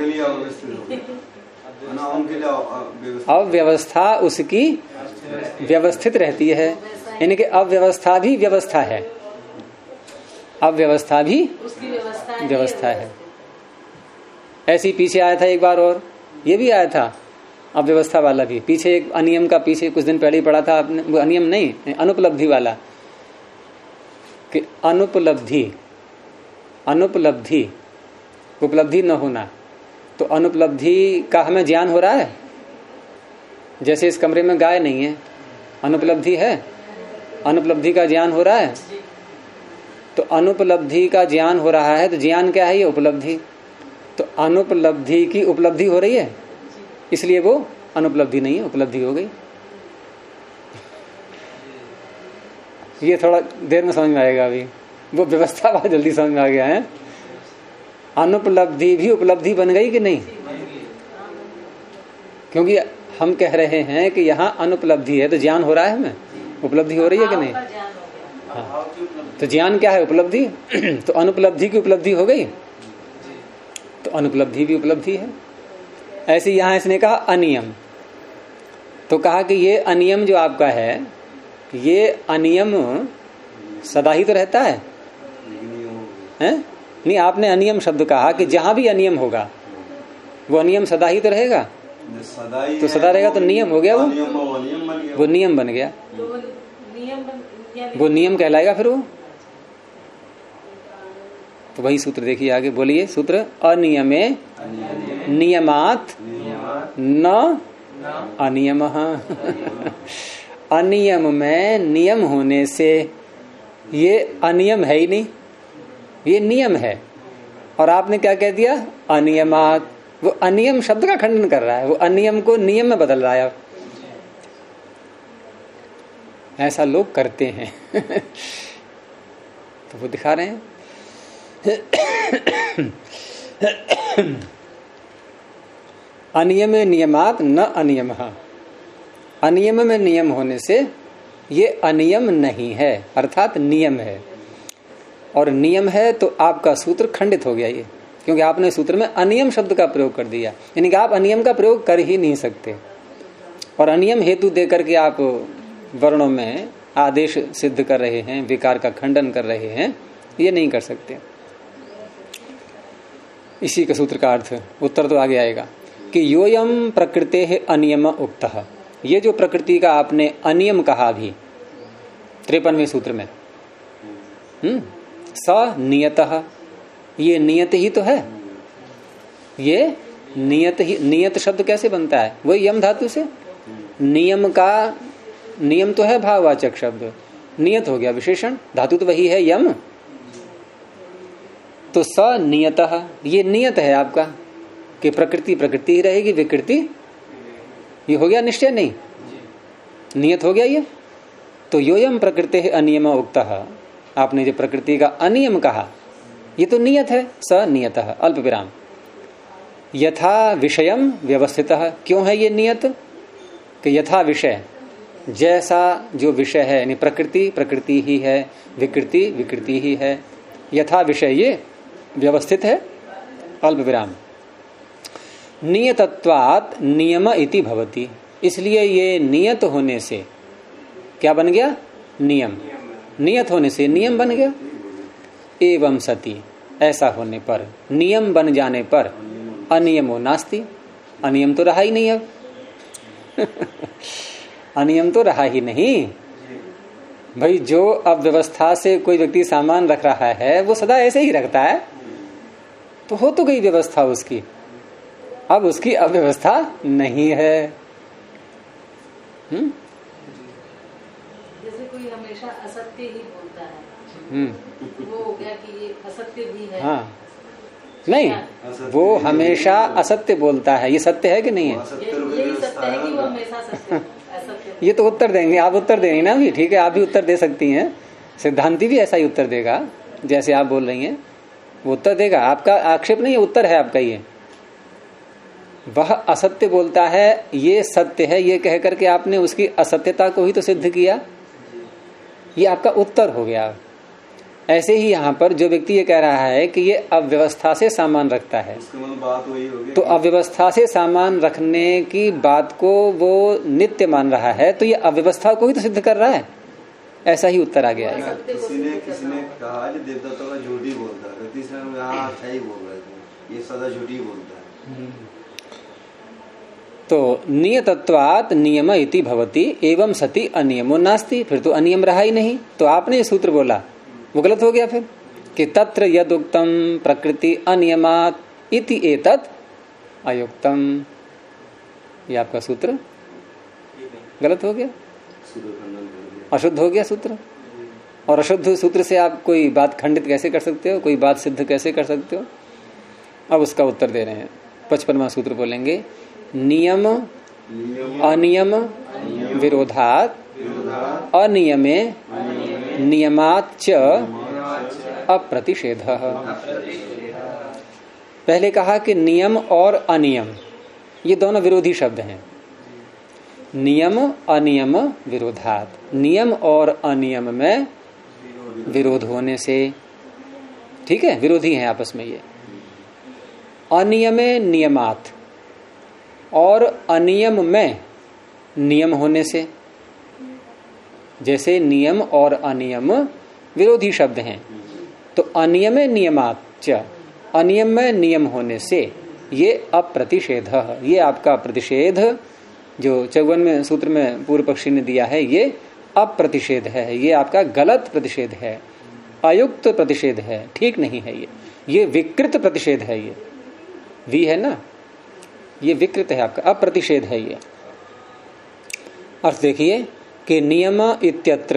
अव्यवस्था उसकी व्यवस्थित रहती है, यानी कि अव्यवस्था भी व्यवस्था है, अव्यवस्था भी व्यवस्था है। ऐसे ही पीछे आया था एक बार, और ये भी आया था अव्यवस्था वाला भी। पीछे एक अनियम का पीछे कुछ दिन पहले ही पढ़ा था आपने, वो अनियम नहीं, अनुपलब्धि वाला, कि अनुपलब्धि, अनुपलब्धि, उपलब्धि न होना। तो अनुपलब्धि का हमें ज्ञान हो रहा है। जैसे इस कमरे में गाय नहीं है, अनुपलब्धि है, अनुपलब्धि का ज्ञान हो रहा है। तो अनुपलब्धि का ज्ञान हो रहा है, तो ज्ञान क्या है? ये उपलब्धि। तो अनुपलब्धि की उपलब्धि हो रही है, इसलिए वो अनुपलब्धि नहीं है, उपलब्धि हो गई। ये थोड़ा देर में समझ में आएगा, अभी वो व्यवस्था बहुत जल्दी समझ में आ गया है। अनुपलब्धि भी उपलब्धि बन गई कि नहीं? क्योंकि हम कह रहे हैं कि यहाँ अनुपलब्धि है, तो ज्ञान हो रहा है, हमें उपलब्धि हो रही है कि नहीं? हाँ, तो ज्ञान क्या है? उपलब्धि। तो अनुपलब्धि की उपलब्धि हो गई, तो अनुपलब्धि भी उपलब्धि है। ऐसे यहां इसने कहा अनियम, तो कहा कि ये अनियम जो आपका है, ये अनियम सदा ही तो रहता है, हैं? नहीं, आपने अनियम शब्द कहा कि जहां भी अनियम होगा वो अनियम सदा ही तो रहेगा, तो सदा रहेगा तो नियम हो गया, वो नियम बन गया, वो नियम कहलाएगा फिर वो। तो वही सूत्र देखिए आगे, बोलिए सूत्र, अनियमे नियमात न अनियमः। अनियम में नियम होने से ये अनियम है ही नहीं, ये नियम है। और आपने क्या कह दिया? अनियमात। वो अनियम शब्द का खंडन कर रहा है, वो अनियम को नियम में बदल रहा है। ऐसा लोग करते हैं। तो वो दिखा रहे हैं अनियम नियमात न अनियमः। अनियम में नियम होने से ये अनियम नहीं है, अर्थात नियम है। और नियम है तो आपका सूत्र खंडित हो गया ये, क्योंकि आपने सूत्र में अनियम शब्द का प्रयोग कर दिया, यानी कि आप अनियम का प्रयोग कर ही नहीं सकते। और अनियम हेतु देकर के आप वर्णों में आदेश सिद्ध कर रहे हैं, विकार का खंडन कर रहे हैं, ये नहीं कर सकते। इसी का सूत्र का अर्थ, उत्तर तो आगे आएगा कि योयम प्रकृते है अनियम उक्तः। ये जो प्रकृति का आपने अनियम कहा अभी 53वें सूत्र में, स नियतः, ये नियत ही तो है। ये नियत ही, नियत शब्द कैसे बनता है? वही यम धातु से। नियम का, नियम तो है भाववाचक शब्द, नियत हो गया विशेषण, धातु तो वही है यम। तो स नियतः, ये नियत है आपका कि प्रकृति प्रकृति ही रहेगी, विकृति ये हो गया निश्चय, नहीं नियत हो गया ये। तो योयम प्रकृति है अनियम उक्तः, आपने जो प्रकृति का अनियम कहा ये तो नियत है, स नियतः अल्प विराम। यथा विषयम व्यवस्थितः, क्यों है ये नियत कि यथा विषय, जैसा जो विषय है, यानी प्रकृति प्रकृति ही है, विकृति विकृति ही है, यथा विषय ये व्यवस्थित है। अल्प विराम। नियतत्वात् नियम इति भवति, इसलिए ये नियत होने से क्या बन गया? नियम। नियत होने से नियम बन गया। एवं सति, ऐसा होने पर, नियम बन जाने पर अनियमो नास्ति, अनियम तो रहा ही नहीं अब अनियम तो रहा ही नहीं भाई। जो अव्यवस्था से कोई व्यक्ति सामान रख रहा है वो सदा ऐसे ही रखता है, तो हो तो गई व्यवस्था उसकी, अब उसकी अव्यवस्था नहीं है। जैसे कोई हमेशा असत्य ही बोलता है, वो हो गया कि ये असत्य भी है। हाँ, नहीं, वो हमेशा असत्य बोलता है, ये सत्य है कि नहीं है? यही सत्य है कि वो हमेशा सत्य असत्य। ये तो उत्तर देंगे, आप उत्तर देंगे ना भी, ठीक है, आप भी उत्तर दे सकती हैं। सिद्धांती भी ऐसा ही उत्तर देगा जैसे आप बोल रही हैं, वो उत्तर देगा। आपका आक्षेप नहीं है, उत्तर है आपका। ये वह असत्य बोलता है, ये सत्य है, ये कह करके आपने उसकी असत्यता को ही तो सिद्ध किया, ये आपका उत्तर हो गया। ऐसे ही यहाँ पर जो व्यक्ति ये कह रहा है कि ये अव्यवस्था से सामान रखता है, बात वही हो गई, तो अव्यवस्था से सामान रखने की बात को वो नित्य मान रहा है, तो ये अव्यवस्था को ही तो सिद्ध कर रहा है। ऐसा ही उत्तर आ गया है। किसी ने कहा कि देवदत्ता का झूठी बोलता है, तीसरे में यहाँ अच्छा ही बोल रहे थे, ये सदा झूठी बोलता है। तो नियतत्वात् नियम इति भवति एवं सति अनियमो नास्ति, फिर तो अनियम रहा ही नहीं। तो आपने ये सूत्र बोला वो गलत हो गया फिर, कि तत्र यदुक्तम प्रकृति अनियमात् इति एतत् अयुक्तम, ये आपका सूत्र गलत हो गया, अशुद्ध हो गया सूत्र। और अशुद्ध सूत्र से आप कोई बात खंडित कैसे कर सकते हो, कोई बात सिद्ध कैसे कर सकते हो? अब उसका उत्तर दे रहे हैं। 55वां सूत्र बोलेंगे, नियम अनियम विरोधात् अनियमे नियमाच्च अप्रतिषेधः। पहले कहा कि नियम और अनियम ये दोनों विरोधी शब्द हैं। नियम अनियम विरोधात्, नियम और अनियम में विरोध होने से, ठीक है, विरोधी हैं आपस में ये। अनियमे नियमात्, और अनियम में नियम होने से। जैसे नियम और अनियम विरोधी शब्द हैं, तो अनियमे नियमाच्च, अनियम में नियम होने से ये अप्रतिषेध, ये आपका प्रतिषेध जो 54वें सूत्र में पूर्व पक्षी ने दिया है, ये अप्रतिषेध है, ये आपका गलत प्रतिषेध है, अयुक्त प्रतिषेध है, ठीक नहीं है ये विकृत प्रतिषेध है। ये वी है ना, ये विकृत है आपका, अप्रतिषेध है ये। अर्थ देखिए कि नियम इत्यत्र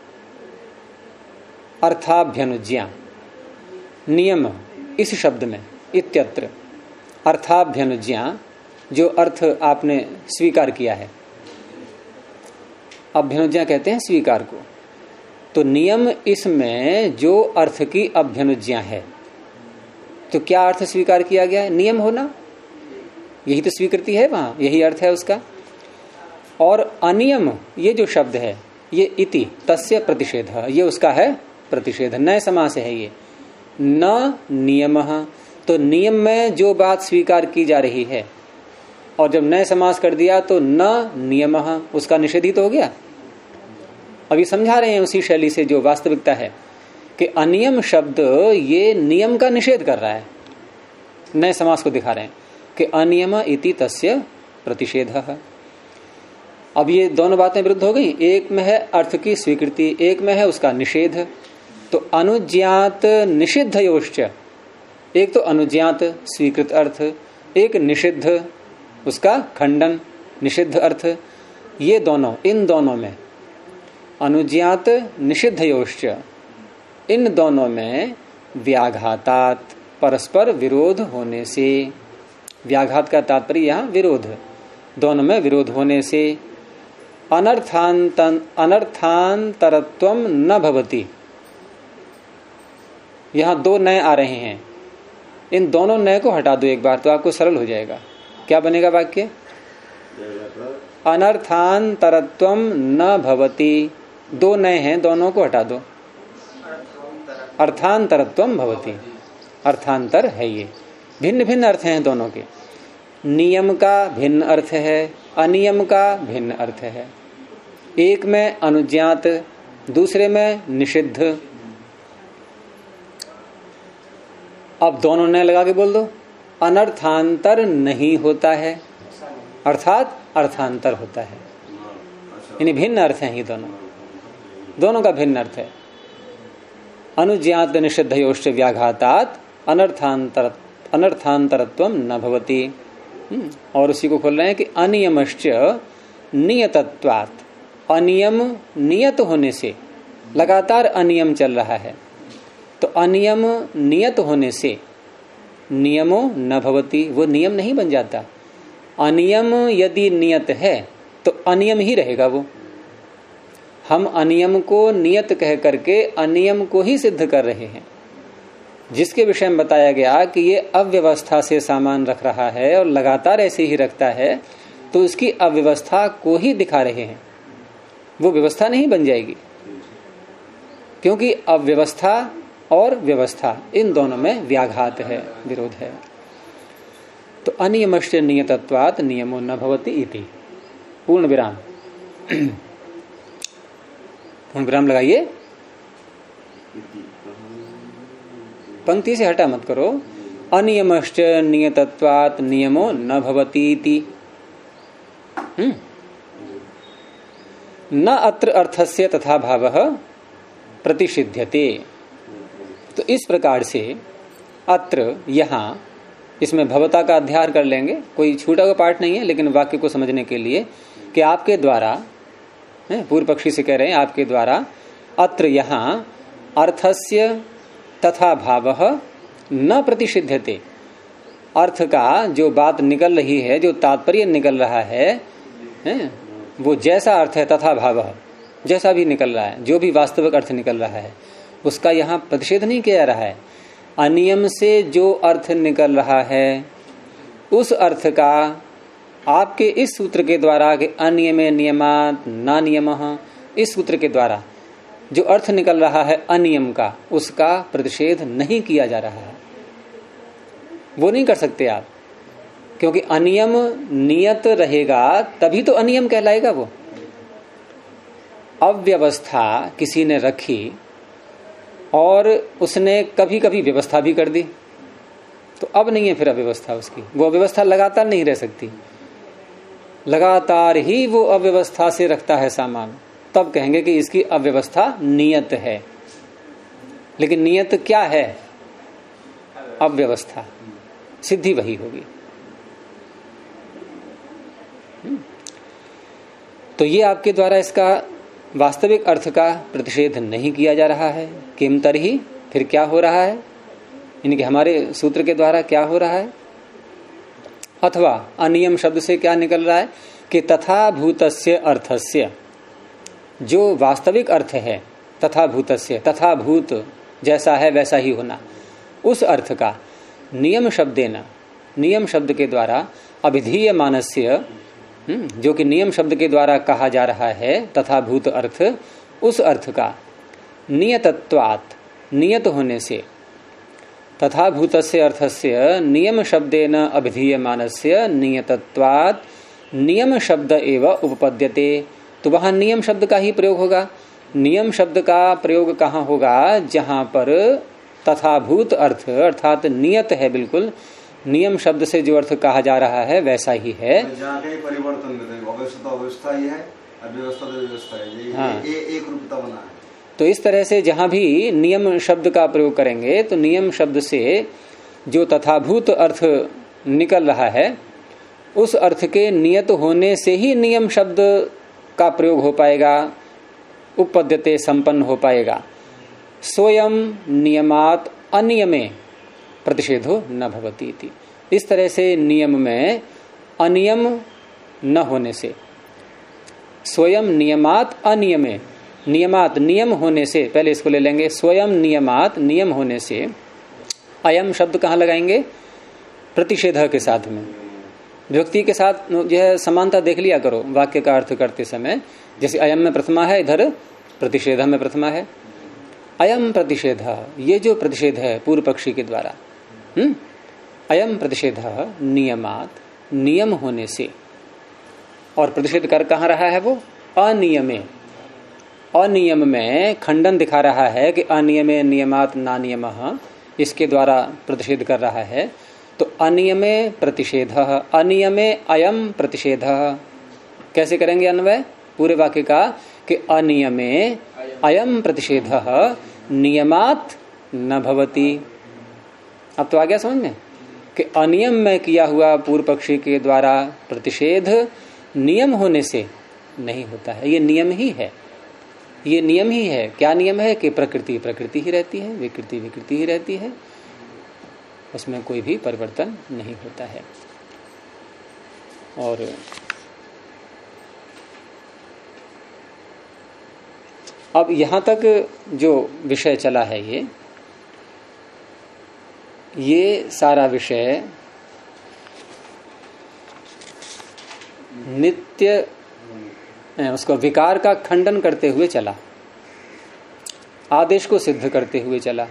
अर्थाभ्यनुज्ञा, नियम इस शब्द में, इत्यत्र अर्थाभ्यनुज्ञा, जो अर्थ आपने स्वीकार किया है, अभ्यनुज्ञा कहते हैं स्वीकार को, तो नियम इसमें जो अर्थ की अभ्यनुज्ञा है, तो क्या अर्थ स्वीकार किया गया है? नियम होना, यही तो स्वीकृति है, वहां यही अर्थ है उसका। और अनियम ये जो शब्द है, ये इति तस्य प्रतिषेध, ये उसका है प्रतिषेध, नए समास है ये। न नियमः, तो नियम में जो बात स्वीकार की जा रही है, और जब नए समास कर दिया तो न नियमः, उसका निषेध ही तो हो गया। अभी समझा रहे हैं उसी शैली से जो वास्तविकता है कि अनियम शब्द ये नियम का निषेध कर रहा है, नए समास को दिखा रहे हैं कि अनियम इति तस्य प्रतिषेधः। अब ये दोनों बातें विरुद्ध हो गई, एक में है अर्थ की स्वीकृति, एक में है उसका निषेध। तो अनुज्ञात निषिद्धयोश्च, एक तो अनुज्ञात स्वीकृत अर्थ, एक निषिद्ध उसका खंडन निषिद्ध अर्थ, ये दोनों, इन दोनों में अनुज्ञात निषिद्धयोश्च, इन दोनों में व्याघातात, परस्पर विरोध होने से, व्याघात का तात्पर्य यहाँ विरोध, दोनों में विरोध होने से अनर्थांतरत्वम न भवति। यहां दो नए आ रहे हैं, इन दोनों नय को हटा दो एक बार तो आपको सरल हो जाएगा। क्या बनेगा वाक्य? अनर्थांतरत्वम न भवति। दो नय हैं, दोनों को हटा दो। अर्थांतरत्वम भवति, अर्थांतर है ये, भिन्न भिन्न अर्थ हैं दोनों के। नियम का भिन्न अर्थ है, अनियम का भिन्न अर्थ है। एक में अनुज्ञात, दूसरे में निषिद्ध। अब दोनों ने लगा के बोल दो, अनर्थांतर नहीं होता है, अर्थात अर्थांतर होता है। यानी भिन्न अर्थ हैं ये दोनों, दोनों का भिन्न अर्थ है। अनुज्ञात निषिद्धयोश्च व्याघातात् अनर्थांतरत्वम न भवति। और उसी को खोल रहे हैं कि अनियमश्च नियतत्वात्। अनियम नियत होने से, लगातार अनियम चल रहा है, तो अनियम नियत होने से नियमो न भवति, वो नियम नहीं बन जाता। अनियम यदि नियत है तो अनियम ही रहेगा वो। हम अनियम को नियत कह करके अनियम को ही सिद्ध कर रहे हैं। जिसके विषय में बताया गया कि ये अव्यवस्था से सामान रख रहा है और लगातार ऐसे ही रखता है, तो उसकी अव्यवस्था को ही दिखा रहे हैं, वो व्यवस्था नहीं बन जाएगी। क्योंकि अव्यवस्था और व्यवस्था इन दोनों में व्याघात है, विरोध है। तो अनियमश्च नियतत्वात् नियमो न भवति इति। पूर्ण विराम। पूर्ण विराम लगाइए, पंक्ति से हटा मत करो। अनियमश्च नियतत्वात् नियमो न भवति इति। न अत्र अर्थस्य तथा भावः प्रतिषिध्यते। तो इस प्रकार से अत्र, यहाँ, इसमें भवता का अध्याय कर लेंगे, कोई छूटा हुआ पाठ नहीं है, लेकिन वाक्य को समझने के लिए कि आपके द्वारा, पूर्व पक्षी से कह रहे हैं, आपके द्वारा अत्र यहाँ अर्थस्य तथा भावः न प्रतिषिध्यते। अर्थ का जो बात निकल रही है, जो तात्पर्य निकल रहा है, वो जैसा अर्थ है, तथा भावः, जैसा भी निकल रहा है, जो भी वास्तविक अर्थ निकल रहा है, उसका यहाँ प्रतिषेध नहीं किया जा रहा है। अनियम से जो अर्थ निकल रहा है, उस अर्थ का आपके इस सूत्र के द्वारा कि अनियमे नियमात् न नियमः, इस सूत्र के द्वारा जो अर्थ निकल रहा है अनियम का, उसका प्रतिषेध नहीं किया जा रहा है। वो नहीं कर सकते आप, क्योंकि अनियम नियत रहेगा तभी तो अनियम कहलाएगा। वो अव्यवस्था किसी ने रखी और उसने कभी कभी व्यवस्था भी कर दी, तो अब नहीं है फिर अव्यवस्था उसकी। वो अव्यवस्था लगातार नहीं रह सकती, लगातार ही वो अव्यवस्था से रखता है सामान, तब कहेंगे कि इसकी अव्यवस्था नियत है। लेकिन नियत क्या है? अव्यवस्था, सिद्धि वही होगी। तो ये आपके द्वारा इसका वास्तविक अर्थ का प्रतिषेध नहीं किया जा रहा है। किम तरही, फिर क्या हो रहा है? इनके हमारे सूत्र के द्वारा क्या हो रहा है? अथवा अनियम शब्द से क्या निकल रहा है कि तथा भूतस्य अर्थस्य, जो वास्तविक अर्थ है तथा भूतस्य, तथा भूत जैसा है वैसा ही होना, उस अर्थ का नियम शब्देन, नियम शब्द के द्वारा अभिधीय मानस्य, जो कि नियम शब्द के द्वारा कहा जा रहा है तथा भूत अर्थ, उस अर्थ का नियतत्वात्, नियत होने से, तथा भूतस्य अर्थस्य नियम शब्देन अभिधीयमानस्य नियतत्वात् नियम शब्द एव उपपद्यते। तो वहां नियम शब्द का ही प्रयोग होगा। नियम शब्द का प्रयोग कहाँ होगा? जहां पर तथा भूत अर्थ अर्थात नियत है, बिल्कुल नियम शब्द से जो अर्थ कहा जा रहा है वैसा ही है। जहाँ कहीं परिवर्तन अव्यवस्था ही है, अव्यवस्था तो व्यवस्था है, हाँ। एक रूपता बना है। तो इस तरह से जहां भी नियम शब्द का प्रयोग करेंगे तो नियम शब्द से जो तथाभूत अर्थ निकल रहा है, उस अर्थ के नियत होने से ही नियम शब्द का प्रयोग हो पाएगा, उपपद्यते संपन्न हो पाएगा। स्वयं नियमात अनियमे प्रतिषेधो न भवति इति। इस तरह से नियम में अनियम न होने से, स्वयं नियमात अनियमे, नियमात नियम होने से, पहले इसको ले लेंगे, स्वयं नियमात नियम होने से अयम शब्द कहाँ लगाएंगे? प्रतिषेध के साथ में, व्यक्ति के साथ यह समानता देख लिया करो वाक्य का अर्थ करते समय। जैसे अयम में प्रथमा है, इधर प्रतिषेध में प्रथमा है। अयम प्रतिषेध, ये जो प्रतिषेध है पूर्व पक्षी के द्वारा, अयम प्रतिषेध नियमात, नियम होने से, और प्रतिषेध कर कहाँ रहा है वो? अनियमे, अनियम में खंडन दिखा रहा है कि अनियमे नियमात ना नियमः, इसके द्वारा प्रतिषेध कर रहा है। तो अनियमे प्रतिषेध, अनियमे अयम प्रतिषेध, कैसे करेंगे अन्वय पूरे वाक्य का? कि अनियमे अयम प्रतिषेध नियमात न भवति। अब तो आ गया समझ में कि अनियम में किया हुआ पूर्व पक्षी के द्वारा प्रतिषेध नियम होने से नहीं होता है। ये नियम ही है, ये नियम ही है। क्या नियम है? कि प्रकृति प्रकृति ही रहती है, विकृति विकृति ही रहती है, उसमें कोई भी परिवर्तन नहीं होता है। और अब यहां तक जो विषय चला है, ये सारा विषय नित्य उसको विकार का खंडन करते हुए चला, आदेश को सिद्ध करते हुए चला।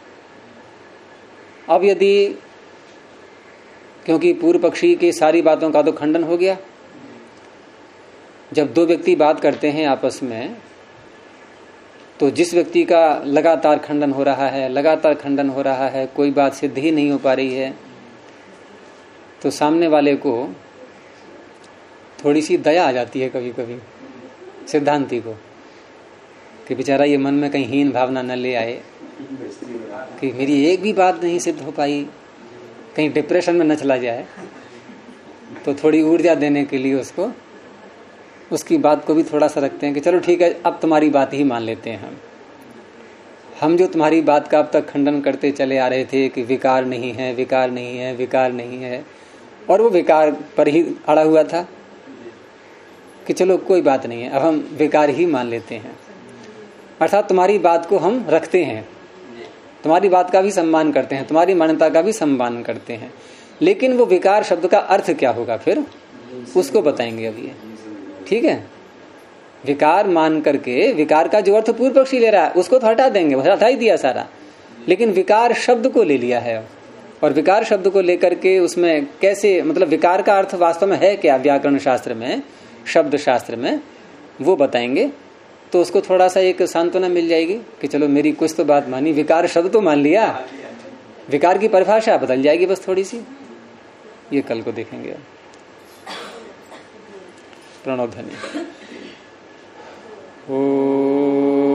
अब यदि, क्योंकि पूर्व पक्षी की सारी बातों का तो खंडन हो गया, जब दो व्यक्ति बात करते हैं आपस में, तो जिस व्यक्ति का लगातार खंडन हो रहा है, लगातार खंडन हो रहा है, कोई बात सिद्ध ही नहीं हो पा रही है, तो सामने वाले को थोड़ी सी दया आ जाती है कभी कभी सिद्धांती को, कि बेचारा ये मन में कहीं हीन भावना न ले आए कि मेरी एक भी बात नहीं सिद्ध हो पाई, कहीं डिप्रेशन में न चला जाए। तो थोड़ी ऊर्जा देने के लिए उसको, उसकी बात को भी थोड़ा सा रखते हैं कि चलो ठीक है, अब तुम्हारी बात ही मान लेते हैं हम जो तुम्हारी बात का अब तक खंडन करते चले आ रहे थे कि विकार नहीं है, विकार नहीं है, विकार नहीं है, और वो विकार पर ही अड़ा हुआ था, कि चलो कोई बात नहीं है, अब हम विकार ही मान लेते हैं। अर्थात तुम्हारी बात को हम रखते हैं, तुम्हारी बात का भी सम्मान करते हैं, तुम्हारी मान्यता का भी सम्मान करते हैं, लेकिन वो विकार शब्द का अर्थ क्या होगा फिर उसको बताएंगे अभी। ठीक है, विकार मान करके, विकार का जो अर्थ पूर्व पक्षी ले रहा है उसको तो हटा देंगे, हटा ही दिया सारा, लेकिन विकार शब्द को ले लिया है, और विकार शब्द को लेकर के उसमें कैसे, मतलब विकार का अर्थ वास्तव में है क्या व्याकरण शास्त्र में, शब्द शास्त्र में, वो बताएंगे। तो उसको थोड़ा सा एक सांत्वना मिल जाएगी कि चलो मेरी कुछ तो बात मानी, विकार शब्द तो मान लिया, विकार की परिभाषा बदल जाएगी बस थोड़ी सी। ये कल को देखेंगे। प्रणव ध्वनि। ओ